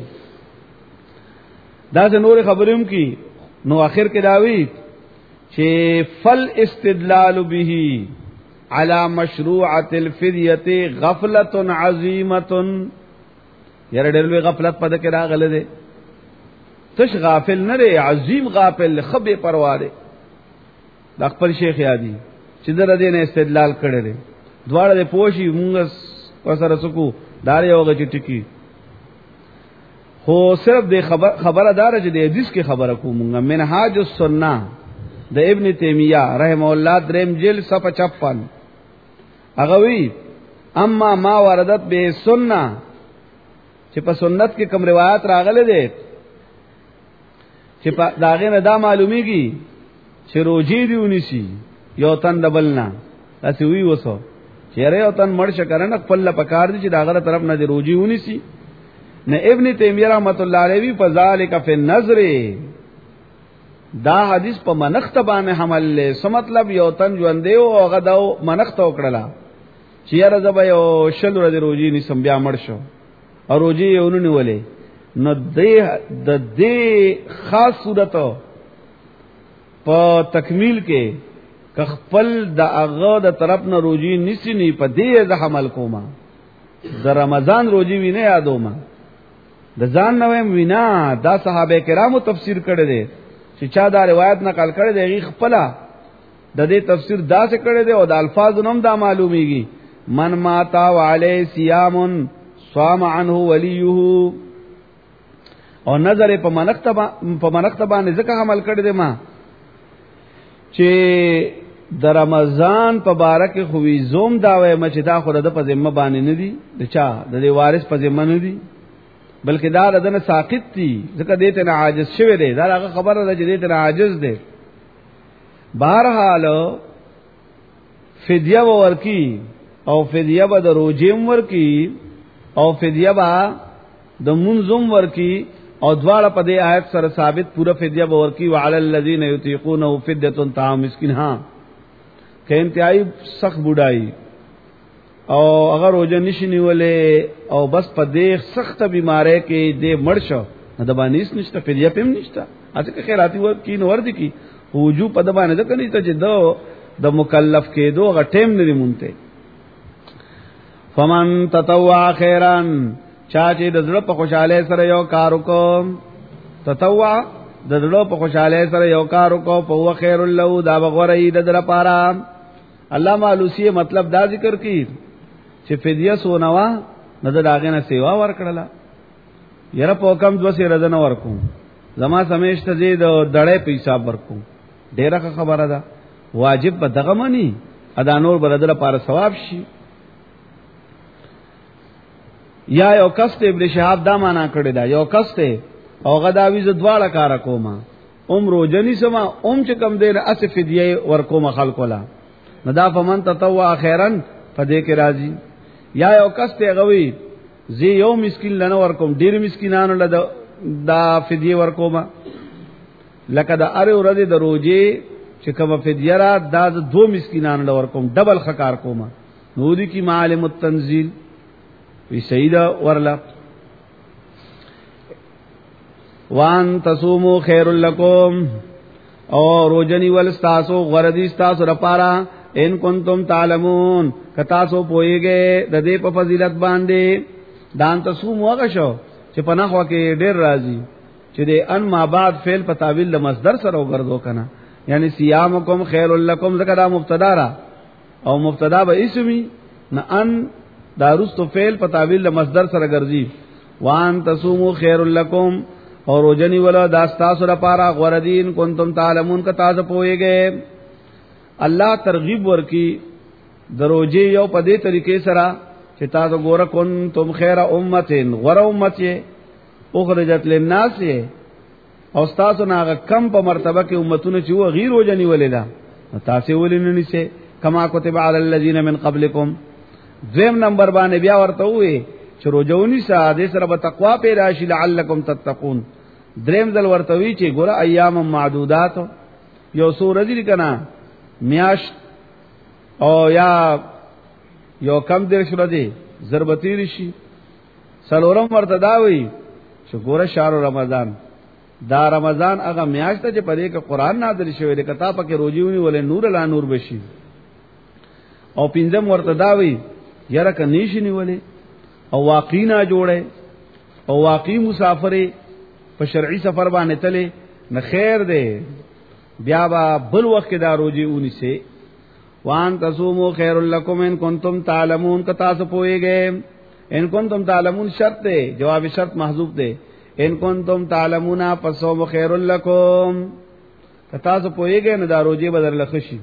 دا نور خبروم کی نو اخر کې داوی چې فل استدلال به على مشروعه الفديه غفله عظیمه یره ډېر غفلت پد کې راغله ده تش غافل نه دی عظیم غافل خبي پروا ده د خپل شیخ یادی چې در دې نه استدلال کړي دي دواړه د پوشي مونږ وسره سکو دار یو غچ ټکی خو صرف د خبره دار چې د حدیث کې خبره کومه منهاج السنه د ابن تیمیہ رحم الله دریم جلد صفحه 56 هغه وی اما ما وردت به سنه چې په سنت کې کوم روایت راغله دي چې په داغه نه دا معلومیږي چې روزي دیونی شي یو تن دبلنا تاسو وی وسو چیرې یو تن مړ شکرنه خپل پکار دي چې داغه طرف نه دی روزي ونی شي نه ابن تیمیہ رحمت الله علیه په ذالک فی النظر دا حدیث په منخت باندې حمل له سم مطلب یو تن ژوند دی او هغه دا منخت وکړه چیرې زبا یو شل ورځې روزي نسم بیا مړ شو او روزي یې ونی ولې نو د دې خاص صورت په تکمیل کې خپل د هغه د طرف نه روزي نسنی په دې د حمل کوما د رمضان روزي وینه یادوما د ځان نوې وینا دا صحابه کرامو تفسیر کړي دي چې چا دا روایت نقل کړي دی خپل د دې تفسیر دا څه کړي دي او د الفاظ نوم دا معلومیږي من ماتا وعلی صيام صام عنه وليه او نظر په منقطه باندې ځکه عمل کړي دي ما چې د رمضان په بارک خوې زوم دا وای چې دا خو د په ذمہ باندې نه دي د چا د وارث په ذمہ نه دي بلکې دا ردنه ساقط دي ځکه دې ته عاجز شوی دی دا هغه خبره ده چې دې ته عاجز دی بهرحال فدیه ورکی او فدیه به د روزیم ورکی او فدیه به د منظم ورکی او دواړه په دې آیت سره ثابت پورا فدیه به ورکی وعلى الذين يطيقونه فديه طعام مسكين ها که انتهایی سخت بډای او اگر روزه نشنی ولې او بس په دې سخت بیماری کې دې مړ شو نه د باندې نشته فدیه پم نشته اته که خیراتی ورکی نو ور دي کی وجوب په د باندې ده کني ته چې د مکلف کې دوه ټیم نه مونته فمن تطوع خیرا چا چې د زړه په خوشاله سره یو کار وکم تطوع د زړه په خوشاله سره یو کار وکم په هو خیر له دا بغورې د در پاره علامہ علوسی مطلب دا ذکر کی چې فدیه سونوا نه داغه نه سیوا ورکړه یره په کم دو سي رضا نه ورکو زما سمیشت دې د دړې په حساب ورکو ډیره خبره ده واجب به دغه منی ادا نور برادر لپاره ثواب شي یا یو کس ته ابن شهاب دا معنا کړی دا یو کس ته او غداوی ز دواړه کار کوما عمرو جنی سما چې کم دین اس فدیه ور کوما خلق ولا ندا فمن تطوع خیرن فدې کې راضی یا یو کس ته غوی زی یو مسکین لنه ور کوم ډیر مسکینانو له دا فدیه ور کوما لکه دا اره ورځ د روزي چې کوم فدیه را دا دو مسکینانو له ور کوم ډبل خکار کوما نو دي کی معلم التنزيل وی سیدا ورلا وان تصوموا خير لكم او روزنی ول استاسو غردی استاسو لپاره ان کنتم تعلمون کتا سو پويږي د دې په فضیلت باندې دان تصوموا غشو چې پناه وکي ډیر راضي چې د ان ما بعد فعل په تعویل د مصدر سره وګرځو کنه یعنی صيامکم خير لكم ذکر مبتدا را او مبتدا به اسمی نه ان دارست فعل په تعویل د مصدر سره ګرځي وان تصوموا خير لكم اور روزنی ولا داستا سره پارا غردین کنتم تعلمون کا تاسو پويږي الله ترغیب ورکی دروځي یو په دې طریقې سره چې تاسو ګوره کنتم خیر امتين غره امته اخرجت للناس او تاسو ناغه کم په مرتبه کې امتونه چې و غیر روزنی ولیدا تاسو ولینې نشي کما كتب علی الذین من قبلکم دویم نمبر باندې بیا ورته وې چې روزونی ساده سره به تقوا پیدا شي لعلکم تتقون دریم ځل ورته وی چې ګوره ایام معدودات یو سورې دي کنا میاش او یا یو کم دیر شو دی ضربتی رشي سلورم ورته دا وی چې ګوره شهر رمضان دا رمضان هغه میاش ته چې پرې کې قران نازل شوی دی کتاب کې روزيونی ولې نور لا نور بشي او پنځم ورته دا وی یره ک نیشنی ولې او واقعی نه جوړه او واقعی مسافرې په شرعي سفر باندې تله نه خیر دی بیا با بل وخت دا روزي اونې سي وان تصوموا خير لكم ان كنتم تعلمون کتا سو پويږي ان كنتم تعلمون شرط دی جواب شرط محذوف دی ان كنتم تعلمون فصوم خير لكم کتا سو پويږي نه دا روزي بدر لخشي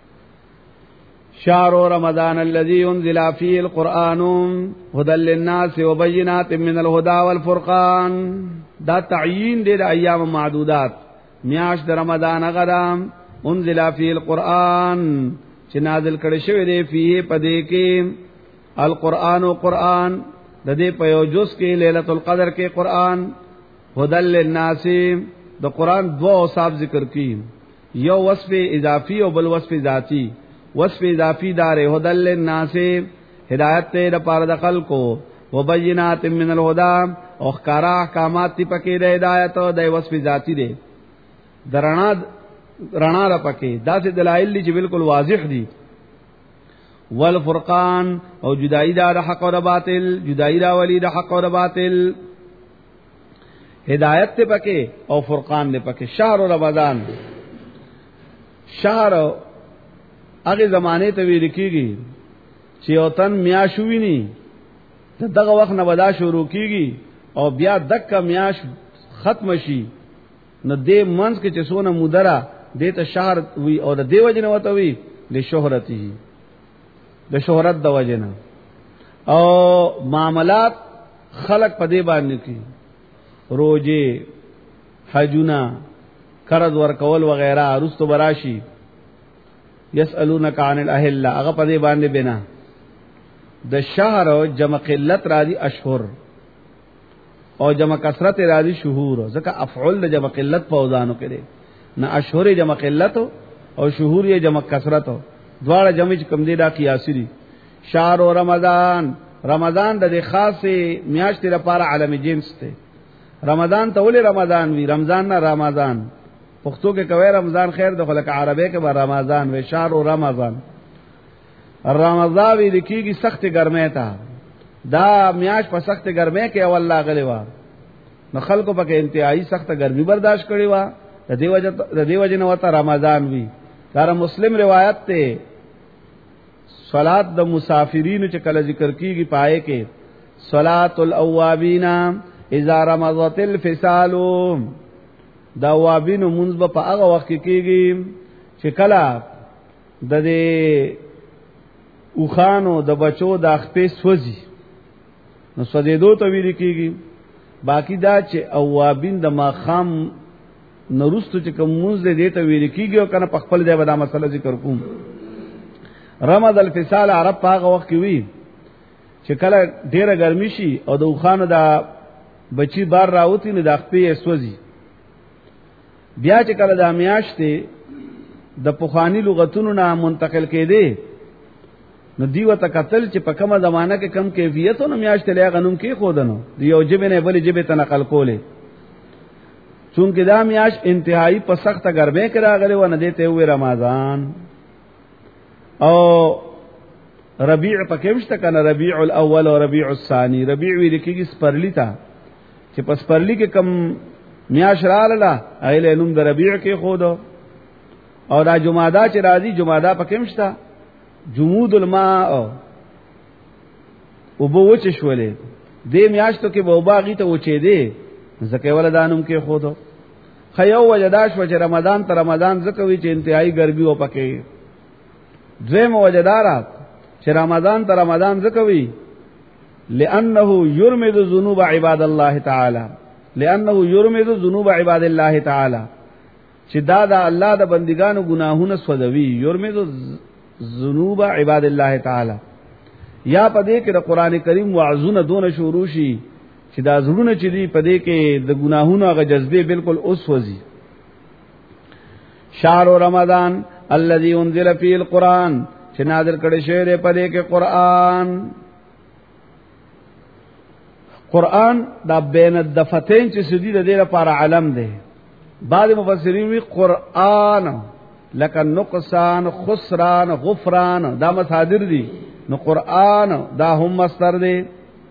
شهر رمضان الذي انزل فيه القرآن هدى للناس وبينات من الهدى والفرقان دا تعیین دے دا ایام معدودات میاش د رمضان غدام انزل فيه القرآن چې نازل کړي شوی دی فيه پدې کې القرآن او قرآن د دې په یو جز کې ليله القدر کې قرآن هدى للناس د قرآن دو اوصاف ذکر کړي یو وصف اضافي او بل وصف ذاتی وصف اضافی دار هدل للناس ہدایت تے لپاره د خلقو وبینات من الهدى او خکارا احکامات تی پکې د ہدایت او د وصف ذاتی دے درنا را پکې داسې دلایل دي چې بالکل واضح دي والفرقان او جدائی دا حق او باطل جدائی دا ولی د حق او باطل ہدایت تے پکې او فرقان دے پکې شهر رمضان شهر هغه زمانه ته ویل کیږي چې اوتن میاش ویني دغه وخت نه ودا شروع کیږي او بیا دک میاش ختم شي نو دې منځ کې چې سونه مدره دې ته شهر وی او د دیو جن وته وی له شهرتي د شهرت د وجنه او معاملات خلق په دې باندې کی روزه حجونه قرض ورکول وغیرہ رستو براشي یسالونک عن الاهله هغه په دې باندې بنا د شهر جمع قلت راځي اشهر او جمع کثرت راځي شهور ځکه افعل د جمع قلت په وزانو کې دي نه اشهر جمع قلت او شهور یې جمع کثرت دواړه جمع کم دي دا قیاسی دي شهر رمضان رمضان د خاصه میاشتې لپاره عالم جنس ته رمضان ته ولې رمضان وی رمضان نه رمضان پښتو کې کوي رمضان خیر د خلک عربی کې به رمضان و شهر رمضان رمضان وی لیکيږي سخت ګرمه تا دا میاش په سخت ګرمه کې اول لاغلی و نو خلکو په کې انتهایی سخت ګرمي برداشت کړی و د دیو جن وته رمضان وی دا مسلم روایت ته صلات د مسافرینو چې کله ذکر کیږي پائے کې صلات الاوابین اذا رمضت الفصال دا وابینو منځ په هغه وخت کې کېږي چې کله د دې اوخانو د بچو د خپې سوځي نو سجدو ته ویل کیږي. باقی دا چې اوابین د ماخام نورستو چې کوم موږ دې ته ویل کیږي او کنه په خپل ځای به دا مسله ذکر کوم. رمض الفصال عرب هغه وخت کې وی چې کله ډیره ګرمي شي او د خوانو دا بچی بار راوتی نه د خپې سوځي، بیا چې کله د میاشتې د پوخانی لغتونو نه منتقل کېده نو دیو ته قتل چې په کومه زمانہ کې کم کیفیتونو میاشتې له غنوم کې خودنو دیو جبه نه بلې جبه ته نقل کوله، چونکه دا میاش انتهایی په سخته ګرمه کې راغلی و نه دیته وې رمضان او ربیع پکې مشته کنه ربیع الاول او ربیع الثانی. ربیع وی لیکي سپرلی تا چې پس پرلی کې کم میاش رااله ایله نوم د ربیع کې خود او دا جمعه چې راځي جمعه پکې مشته جمود الماء او بو وچ شولې دې میاشتو کې بو باغی ته وچې دې زکه ولدانم کې خود خیو وجداش و چې رمضان ته رمضان زکوي چې انتهایی ګرمي و پکې. دویم وجدارات چې رمضان ته رمضان زکوي لانه يرمد ذنوب عباد الله تعالی، لانه يرمد ذنوب عباد الله تعالی چې دا د الله د بندګانو ګناهونه سوځوي. يرمد ذنوب عباد الله تعالی یا پدې کې د قران کریم وعظونه دون شروع شي چې دا زړونه چې دی پدې کې د ګناهونو هغه جذبه بالکل اوس وځي. شهر رمضان الذي انزل فيه القرآن چې نازل کړي شوی دی پدې کې قرآن. قرآن دا بین الدفتین چې سدي د دې لپاره علم دی. بعض مفسرین وی قرآن لکه نقصان خسران غفران دا مصادر دي، نو قرآن دا هم مصدر دی.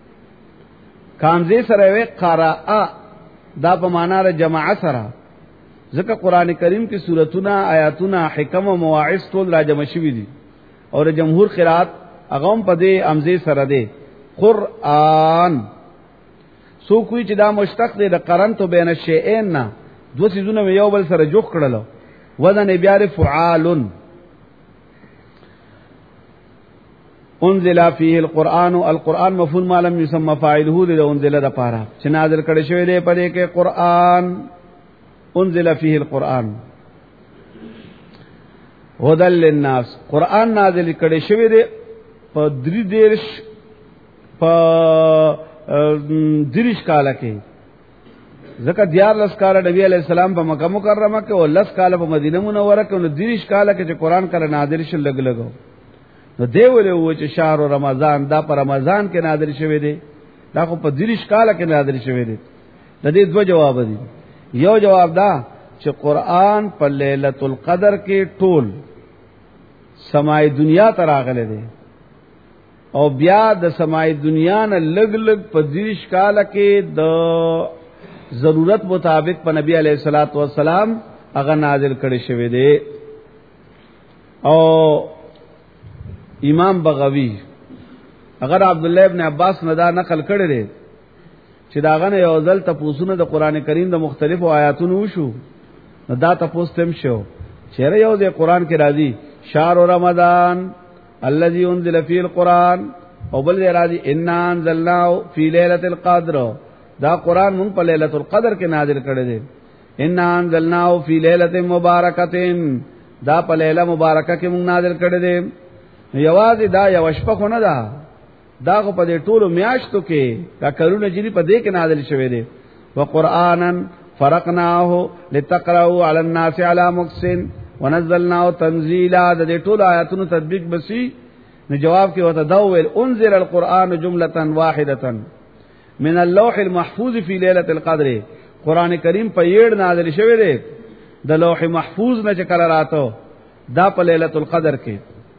کامزه سره وی قراء دا په معنا ر جمع سره، ځکه قران کریم کې سورتونه آیاتونه حکم او مواعظ ټول راجم شوي دي او د جمهور قرات اغم په دې امزه سره دی قرآن. سو کوئی چې دا مشتق دی د قرن تو بین الشیئین نه دو سيزونه یو بل سره جوخ کړلو وزن بیار فعال. انزل فيه القرآن، القرآن مفعول ما لم يسمى فاعله د انزل د پاره چې نازل کړي شوی دی په دې کې قرآن. انزل فيه القرآن هدى للناس، قرآن نازل کړي شوی دی په دریش کاله کې، ځکه دیار لس کاله نبی علیہ السلام په مکه مکرمه کې او لس کاله په مدینه منوره کې، نو دریش کاله کې چې قرآن کړه نازل شل لګو نو دی ولې و چې شهر رمضان دا په رمضان کې نازل شوی دی، دا خو په دریش کاله کې نازل شوی دی. د دې دوه جواب دي. یو جواب دا چې قرآن په ليلۃ القدر کې ټول سماي دنیا ته راغله دی او بیا د سماي دنیا نه لګ لګ په دریش کاله کې د ضرورت مطابق په نبی علیہ الصلوۃ والسلام هغه نازل کړي شوی دی. او امام بغوی اگر عبد الله ابن عباس نه دا نقل کړی دی چې داغه یو ځل تاسو د قران کریم د مختلفو آیاتونو وشو، نو دا تاسو تم شو چیرې یو د قران کې راځي شهر رمضان الذي انزل فيه القرآن او بل راځي ان انزلناه في ليله القدر، دا قران مونږ په ليله القدر کې نازل کړی دی. ان انزلناه في ليله مبارکه، دا په ليله مبارکه کې مونږ نازل کړی دی. یوازې دا یو شپه خو نه ده، دا خو په دې ټولو میاشتو کې دا کارونه چې په دې کې نازل شوی دی. وقرآنا فرقناه لتقرأوا على الناس على مكث ونزلناه تنزيلا. د دې ټولو آیاتونو تطبیق بسی نو جواب کې وته دا ویل انزل القرآن جمله واحده من اللوح المحفوظ في ليله القدر. قران کریم په یړ نازل شوی دی د لوح محفوظ نه چې کله راته دا په ليله القدر کې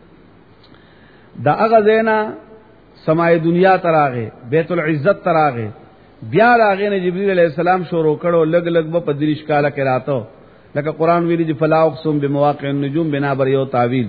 دا هغه زینا سماع دنیا تراغه بیت العزت تراغه بیا راغه نه جبرئیل علیہ السلام شروع کړو لګ لګ په دریش کاله کې راته لکه قران ویلي دی فلا اقسم بمواقع النجوم بنا بر یو تعویل.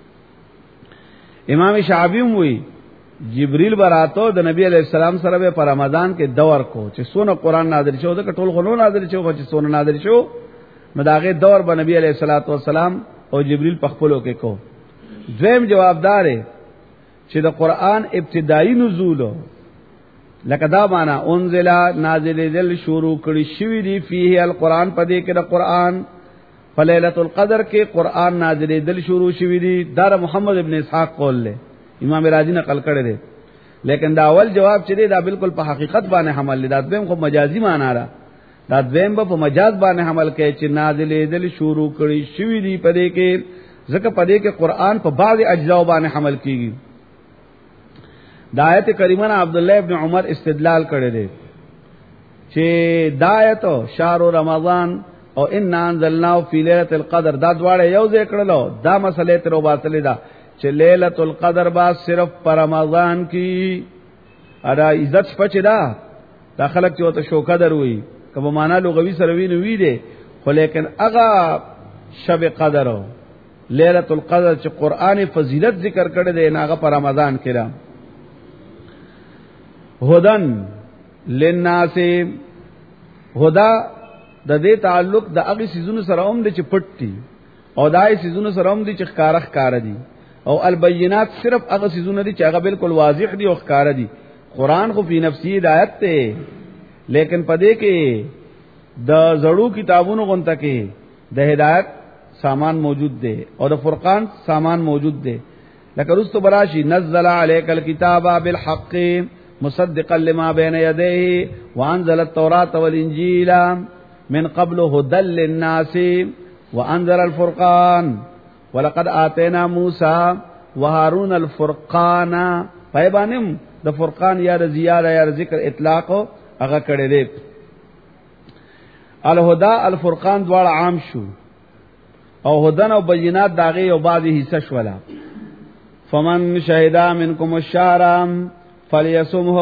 امام شعبی وی جبرئیل براتو د نبی علیہ السلام سره په رمضان کې دور کو چې سونه قران نازل شو د ټول غنو نازل شو چې سونه نازل شو نو داغه دور به نبی علیہ الصلوۃ والسلام او جبرئیل په خپلو کې کو. دویم جوابدار چې د قران ابتدایي نزول لکه دا معنا انزل نازل دل شروع کړي شوی دی فيه القرآن پدې کې د قرآن فلیلۃ القدر کې قرآن نازل دل شروع شوی دی دا محمد ابن اسحاق قول له امام رازی نقل کړی دی لیکن دا اول جواب چې دی دا بالکل په حقیقت باندې حمل دی دا دویم خو مجازي معنا را دا دویم په مجاز باندې حمل کوي چې نازل دل شروع کړي شوی دی پدې کې ځکه پدې کې قرآن په بعض اجزا باندې حمل کیږي دا آیت کریمه عبد الله ابن عمر استدلال کړی دی چې دا آیت شهر رمضان او ان انزلناه فی لیلۃ القدر دا دواړه یو ځای کړلو دا مسئله تر وباسلې دا چې لیلۃ القدر با صرف پر رمضان کی ادا عزت پچ دا خلک چې وته شوکه دروي کبه معنا لغوي سره ویني وی دي خو لیکن اغا شب قدر لیلۃ القدر چې قران فضیلت ذکر کړی دی ناغه پر رمضان کې را هدن للناس هدا د دې تعلق د هغه سيزونو سره هم د چپټي او دای سيزونو سره هم د چخکارخ کار دي او البینات صرف هغه سيزونه دي چې هغه بالکل واضح دي او ښکار دي قران خو په نفسي ہدایت ته لیکن پدې کې د زړو کتابونو غونته کې د هدایت سامان موجود دی او د فرقان سامان موجود دی لکه رستو براشي نزل عليك الكتاب بالحق مصدقا لما بين يديه وانزل التوراة والانجيل من قبل هدى للناس وانزل الفرقان ولقد آتينا موسى وهارون الفرقان پایبانم د فرقان یا د زیاده یا ذکر اطلاق هغه کړي دي الهدى الفرقان دواړه عام شو او هدن او بینات داغه او بعضی حصہ شولا فمن شهد منکم الشهر فلیصمه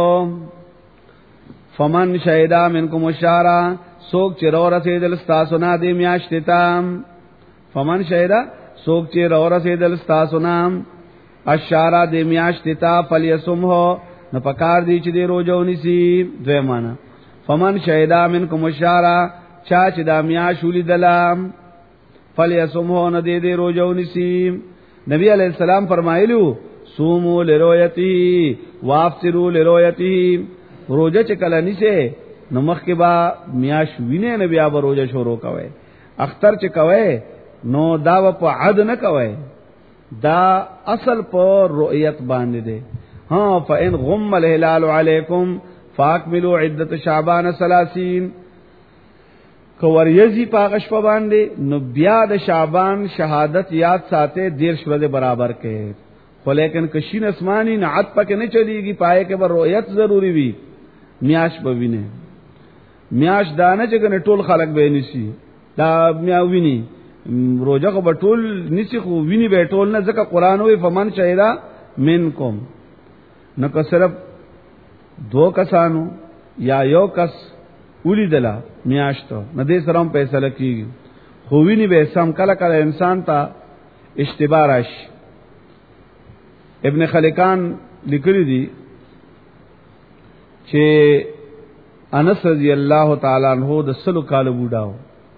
فمن شهد منکم الشهر سوک چې رو رسیدل ستاسو نه دی میاشت تام فمن شهد سوک چې رو رسیدل ستاسو نه الشهر دی میاشت تا فلیصمه نو پکار دی چې دی روزو نیسی دوی معنا فمن شهد منکم الشهر چا چې دا میاش ولیدلم فلیصمه نو دی روزو نیسی نبی علیہ السلام فرمایلو صوموا لرؤیته وافطروا لرؤیته روزه چې کله نیسه نو مخکې با میاش وینه نه بیا به روزه شروع کوي اختر چې کوي نو دا په عد نه کوي دا اصل په رؤیت باندې دی ها فإن غم الهلال علیکم فاکملوا عدة شعبان 30 کوریزی پاغش په باندې نو بیا د شعبان شهادت یاد ساته 10 ورځې برابر کړي خو لیکن کشین اسمانی نه عد پکې نه چلیږي پای کې به رؤیت ضروری وي میاش به وینه میاش دانه چې کنه ټول خلق به نشي دا میا ویني روزه کو به ټول نشي خو ویني به ټول نه ځکه قران وی فمن شهدا منکم نو که صرف دو کسانو یا یو کس ولیدلا میاشتو نه دې سره هم فیصله کیږي خو ویني به سم کله کله انسان ته اشتباه راشي ابن خلکان لیکلی دی چې انس رضی الله تعالی عنہ د سلو کال بوډاو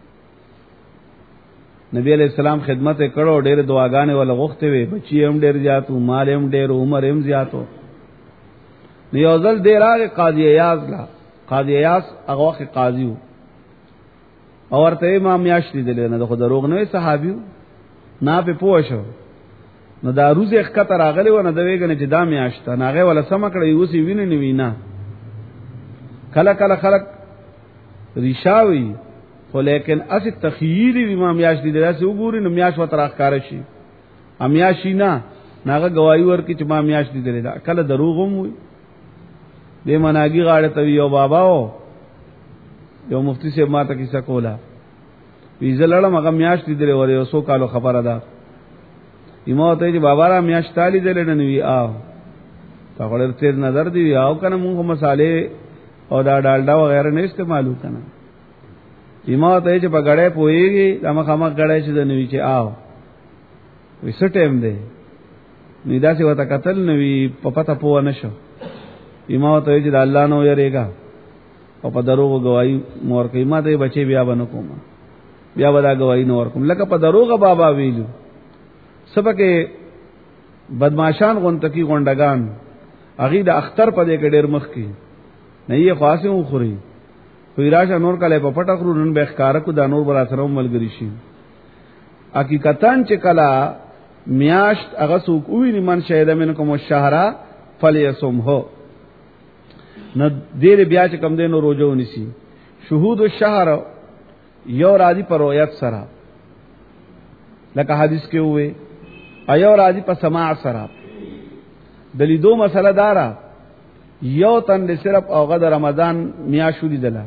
نبی علیہ السلام خدمت کړو ډېر دعاګانې ولا غوښته وي بچي هم ډېر زیاتو مال هم ډېر عمر هم زیاتو یو ځل ډېر هغه قاضی ایاز لا قاضی ایاز هغه وخت قاضی او ورته امام میاشتې دل نه خو دروغ نه صحابیو نه په پوښو نو دا روز اخکته راغلی و نه د ویګنه چې دا میاشته ناغه ولا سم کړی اوسې ویني نه وینا کله کله خلق ریشاوی خو لیکن اس تخییر امام میاش دی دراسه وګوري نو میاش وتر اخکار شي امیاشی نه ناغه گواہی ورکړي چې ما میاش دی درې دا کله دروغ هم وي دې مناګي غاړه ته یو باباو یو مفتی سے ماته کیسه کولا ویزلړم هغه میاش دی درې ور یو سو کالو خبره ده ایمو ته چې بابا را میاشتالی دلې نه وی آو تا غړر تیر نظر دی آو کنه موږ مصالحه او دا ډالډا وغیرہ نه استعمالو کنه ایمو ته چې په غړې پويږي دمه خامه غړې چې د نوې چې آو وسه ټیم دی نیدا سی وته قتل نوې په پته پوه نشو ایمو ته چې د الله نو یریګا او په دروغ گواہی مور کې ما ته بچي بیا بنو کوم بیا ودا گواہی نور کوم لکه په دروغ بابا ویلو سبکه بدمعشان غونتکی غونډگان اغه د اختر په دې کې ډېر مخ کې نه یې خاصه وخوري پیراشه نور کله په پټه خورو نن به ښکارا کو د نور برا سره ملګری شي حقیقتاً چې کلا میاشت هغه سوق ویني من شهید منکم الشهر فلیصمه نو دیر بیا چې کم دینو روزه ونیسي شهود الشهر یو راضی پر رؤیت سره لکه حدیث کې وې ایو راضی په سماع سره دلی دو مسله دارا یو تن صرف اوغه د رمضان میاشو لیدله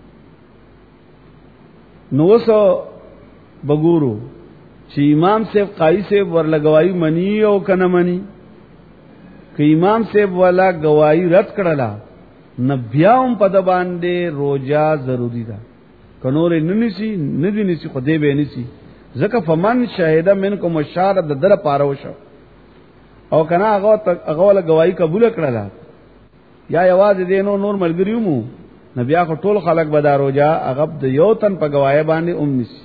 نو وسو بګورو چې امام صاحب قاری صاحب ورلګوای منی او کنه منی که امام صاحب والا گواہی رد کړلا نبیاوم په د باندې روزه ضروری ده کنور ننسی ندی نسی خدای به نسی زکه فمن شهید منکم الشهر د در پاره وشو او کنا هغه ول گواہی قبول کړلا یا یواز دینو نور ملګریو مو نبیا کو ټول خلق بدا روزه هغه د یو تن په گواہی باندې نسی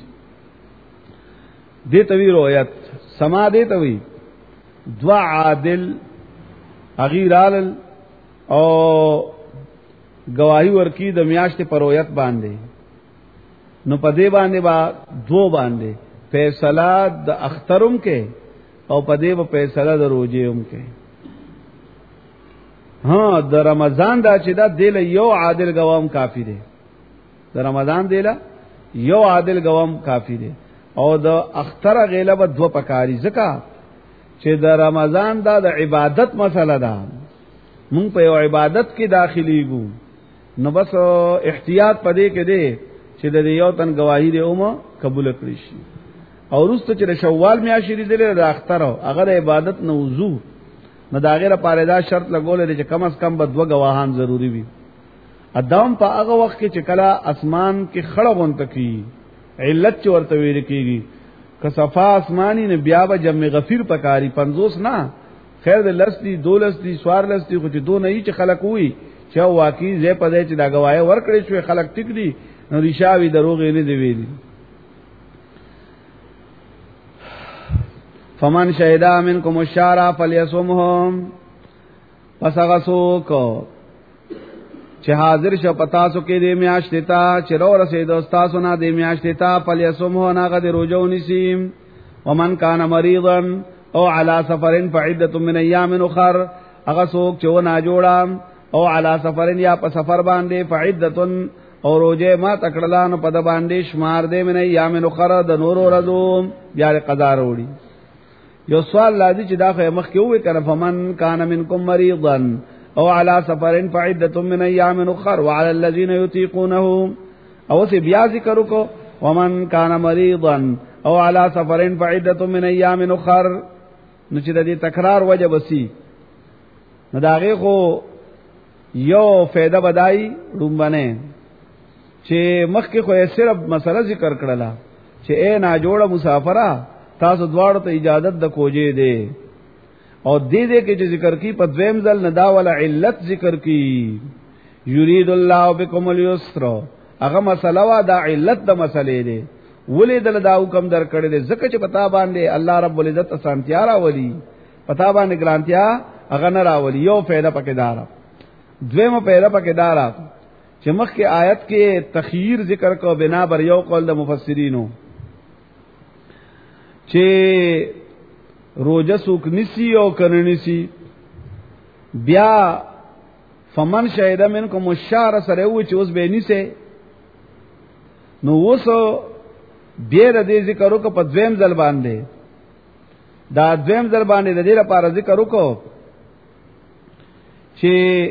دې توی روایت سما دې توی دوا عادل اغیرال او گواہی ورکی د میاشتې پر روایت باندې نو پدې باندې با دو باندې فیصله د اخترم کې او پدې په فیصله د روزيوم کې ها د رمضان دا چې دا دل یو عادل گواهم کافی دی د رمضان دل یو عادل گواهم کافی دی او د اختر غیله دو پکاري زکا چې د رمضان دا د عبادت مسله ده مونږ په یو عبادت کې داخليږو نو بس احتیاط پدې کې دی چې د یو تن گواہی دی اومه قبول کړی شي او وروسته چې شوال میاشتې دی د اختر هغه د عبادت نه وضو نو دا غیره پاره دا شرط لګول دی چې کم از کم به دو گواهان ضروری وي ادم په هغه وخت کې چې کلا اسمان کې خړه غونته کی علت چې ورته ویل کیږي کصفا اسمانی نه بیا به جمع غفیر پکاري 50 نه خیر د لستی دولستی سوار لستی خو چې دو نه چې خلق وي چې واقعي زه په دې چې دا گواهی ورکړي شوی خلق ټیک دي نو ریشاوی دروغ نه دی ویلي فمن شهدا منکم الشهر فلیصمهم پس هغه څوک چې حاضر شو پتا سو کې دې میاشتې تا چې رو رسید استاد نه دې میاشتې تا فلیصمه ناغه دې روزه ونیسیم ومن کان مریضا او علی سفر فعده من ایام اخر هغه څوک چې و نه جوړم او علی سفر یا په سفر باندې فعده او روزه ما تکړلان په د باندې شمار دې من ایام اخر د نور ورځو بیا قضا وروړي یو سوال لازم چې دا خو مخ کې وې کنه فمن کان منکم مریضا او علی سفر فعده من ایام اخر وعلى الذين يطيقونه او سی بیا ذکر کو ومن کان مریضا او علی سفر فعده من ایام اخر نو چې د دې تکرار وجه بسی نو داغه خو یو فائدہ بدای رومبنه چې مخ کې خو صرف مسله ذکر کړلا چې اے نا جوړه مسافرہ تاسو دواړو ته اجازه د کوجې دی او دې دې کې چې ذکر کی په دویم ځل ندا ولا علت ذکر کی یرید الله بكم اليسر هغه مسله وا دا علت د مسلې دی ولې دل دا حکم در کړی دی ځکه چې پتا باندې الله رب العزت سانتیا راولي پتا باندې ګرانتیا هغه نه راولي یو فائدہ پکې دارا دویمه فائدہ پکې دارا چې مخکې آیت کې تخییر ذکر کو بنا بر یو قول د مفسرینو چې روزه سوک نسی او کننسی بیا فمن شهید منکم الشهر سره و چې اوس به نسی نو وسو بیا د دې ذکر وکړه په دویم ځل باندې دا دویم ځل باندې د دې لپاره ذکر وکړو چې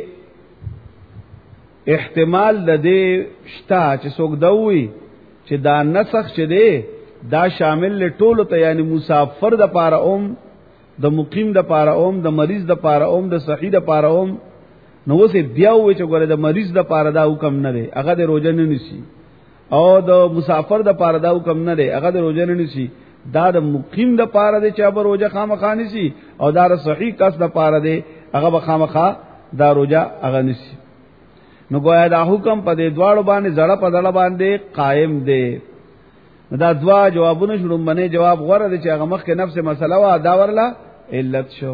احتمال د دې شتا چې څوک دا وي چې دا نسخ چې دی دا شامل له ټولو ته یعنی مسافر د پاره اوم د مقیم د پاره اوم د مریض د پاره اوم د صحیح د پاره اوم نو وسه بیا وې چې ګوره د مریض د پاره دا حکم نه دی هغه د روزه نه نسی او د مسافر د پاره دا حکم نه دی هغه د روزه نه نسی دا د مقیم د پاره دی چې به روزه خامخا نسی او دا د صحیح کس د پاره دی هغه به خامخا دا روزه هغه نسی نو ګویا دا حکم په دې دواړو باندې زړه په دړه باندې قائم دی دا دوا جوابونه شروع باندې جواب غوړه دي چې هغه مخ کې نفس مسله وا دا ورلا علت شو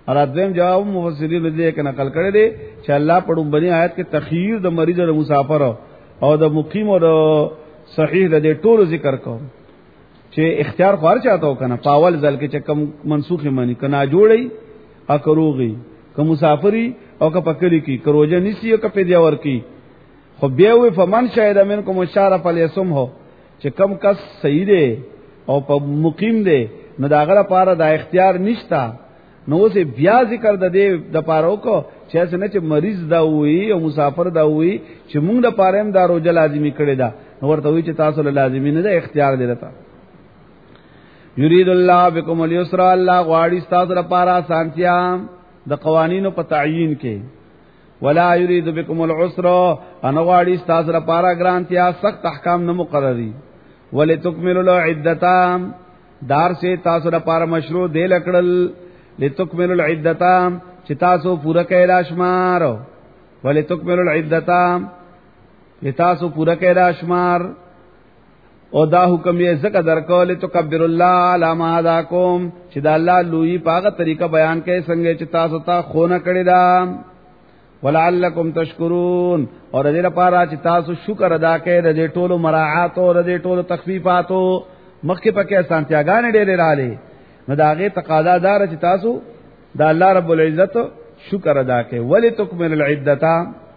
ارادم جواب مفسرین دې کې نقل کړی دی چې الله په دومره آیت کې تخییر د مریض او مسافر او د مقیم او د صحیح د ټولو ذکر کوم چې اختیار خور چاته وکنه پاول ځل کې چې کم منسوخ مانی کنا جوړي اکروغي که مسافری او که پکړی کی کروجه نسی او که پیدا ور کی خو بیا وی فمن شاهد منکم مشارف الیسم هو چې کم کس صحیح دی او په مقیم دی نو دا غره پاره د اختیار نشتا نو سه بیا ذکر د دې د پاره کو چې څنګه چې مریض دا وی او مسافر دا وی چې موږ د پاره هم دا روزه لازمی کړی دا نو ورته وی چې تاسو له لازمی نه د اختیار دی رته یرید الله بكم اليسر الله غواړي تاسو لپاره سانتیا د قوانینو په تعیین کې ولا یرید بكم العسر ان غواړي تاسو لپاره ګرانتیا سخت احکام نه مقرري ولتکملوا العدة دار سے تاسو لپاره مشروع دی لکړل لتکملوا العدة چې تاسو پورا کړئ راشمار ولتکملوا العدة لتاسو پورا کړئ راشمار او دا حکم یې زکه درکول ته کبر الله علی ما هداکم چې دا الله لوی پاغه طریقه بیان کړي څنګه چې تاسو ته خونه کړی دا ولعلکم تشکرون اور دې لپاره چې تاسو شکر ادا کړئ د ټولو مراعات او د ټولو تخفیفات مخکې پکې سانتیاګان ډېرې رااله نو دا غي تقاضا دار چې تاسو دا الله رب العزت شکر ادا کړئ ولتکمل العدة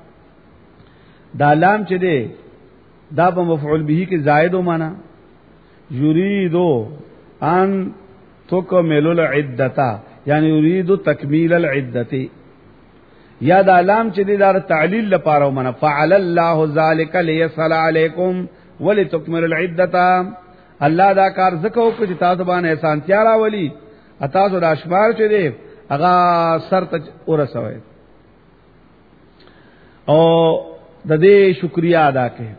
دا لام چې دی دا په مفعول به کې زائد ومانا یریدو ان تکمل العدة یعنی یرید تکمیل العدة یا دا لام چې دی دا تعلیل لپاره ومانا فعل الله ذلک لیسهل علیکم ولتکمل العدة الله دا کار زکو چې تاسو باندې احسانتیا راولي تاسو د اشمار چې دی هغه سر ته ورسوي او د دې شکریا ادا کړئ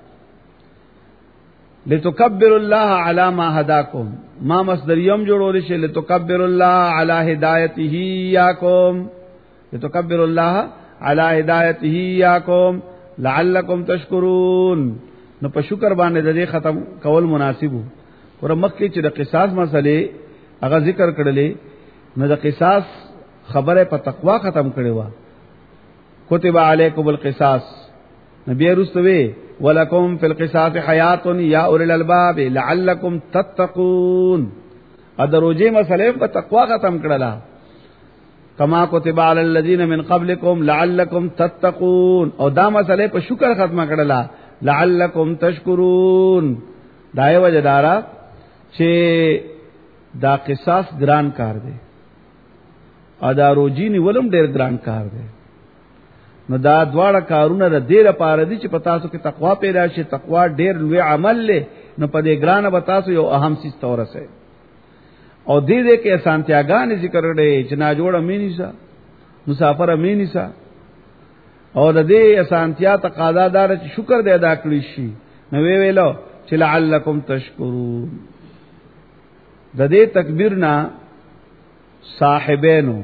لتکبر الله علی ما هداکم ما مصدریوم جوړول شي لتکبر الله علی هدایته یاکم لتکبر الله علی هدایته یاکم لعلکم تشکرون نو په شکر باندې د دې ختم کول مناسب ور مکه چې د قصاص مسلې هغه ذکر کړلې نو د قصاص خبره په تقوا ختم کړي وا کتب علیکم القصاص نبی رسوي ولکم فی القصاص حیات یا اولی الالباب لعلکم تتقون ادروجه مسلې په تقوا ختم کړلا کما کتب علی الذین من قبلکم لعلکم تتقون او دا مسلې په شکر ختم کړلا لعلکم تشکرون دای وجدارا چې دا قصاص ګران کار دی ادا روجی نیولم ډیر ګران کار دی نو دا دواړه کارونه د دې لپاره دي چې پتا سو کې تقوا پیدا شي تقوا ډیر لوی عمل له نو په دې ګرانه پتا سو یو اهم څه تورسه او دې کې سانتیاګان ذکر کړي چې نا جوړ امینیسا مسافر امینیسا او د دې سانتیا تقاضا دار چې شکر دې ادا کړی شي نو ویلو چې لعلکم تشکرون د دې تکبیر نا صاحبینو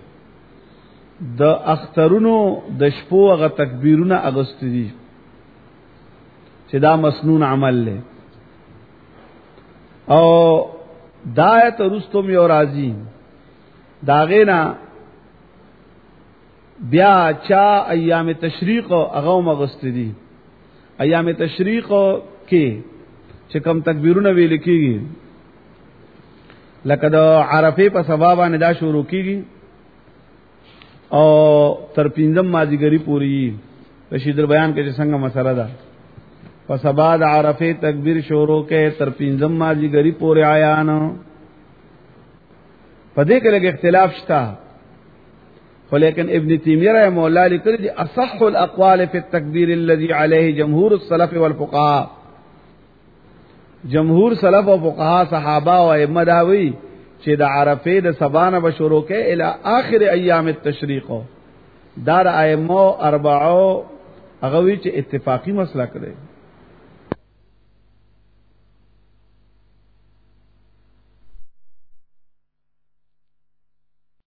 د اخترونو د شپو هغه تکبیرونه اغست دي چې دا مسنون عمل له او دایت رستم یو راضی داغینا بیا چا ایام تشریق هغه مغست دي ایام تشریق کې چې کم تکبیرونه ویل کېږي لکه د عرفه په سبب باندې دا شروع کیږي او تر پینځم مازیګری پوری رشید بیان کې څنګه مسله ده په سبا د عرفه تکبیر شروع کې تر پینځم مازیګری پوری آیا نو پدې کې لږ اختلاف شته خو لیکن ابن تیمیہ رحمه الله لیکلی دي اصح الاقوال فی التکبیر الذي علیه جمهور السلف والفقهاء جمهور سلف او فقها صحابه او ائمه داوی چې د عرفه د سبانه بشورو کې الی اخر ایام التشریق دار ائمه اربعو هغه وی چې اتفاقی مسله کړي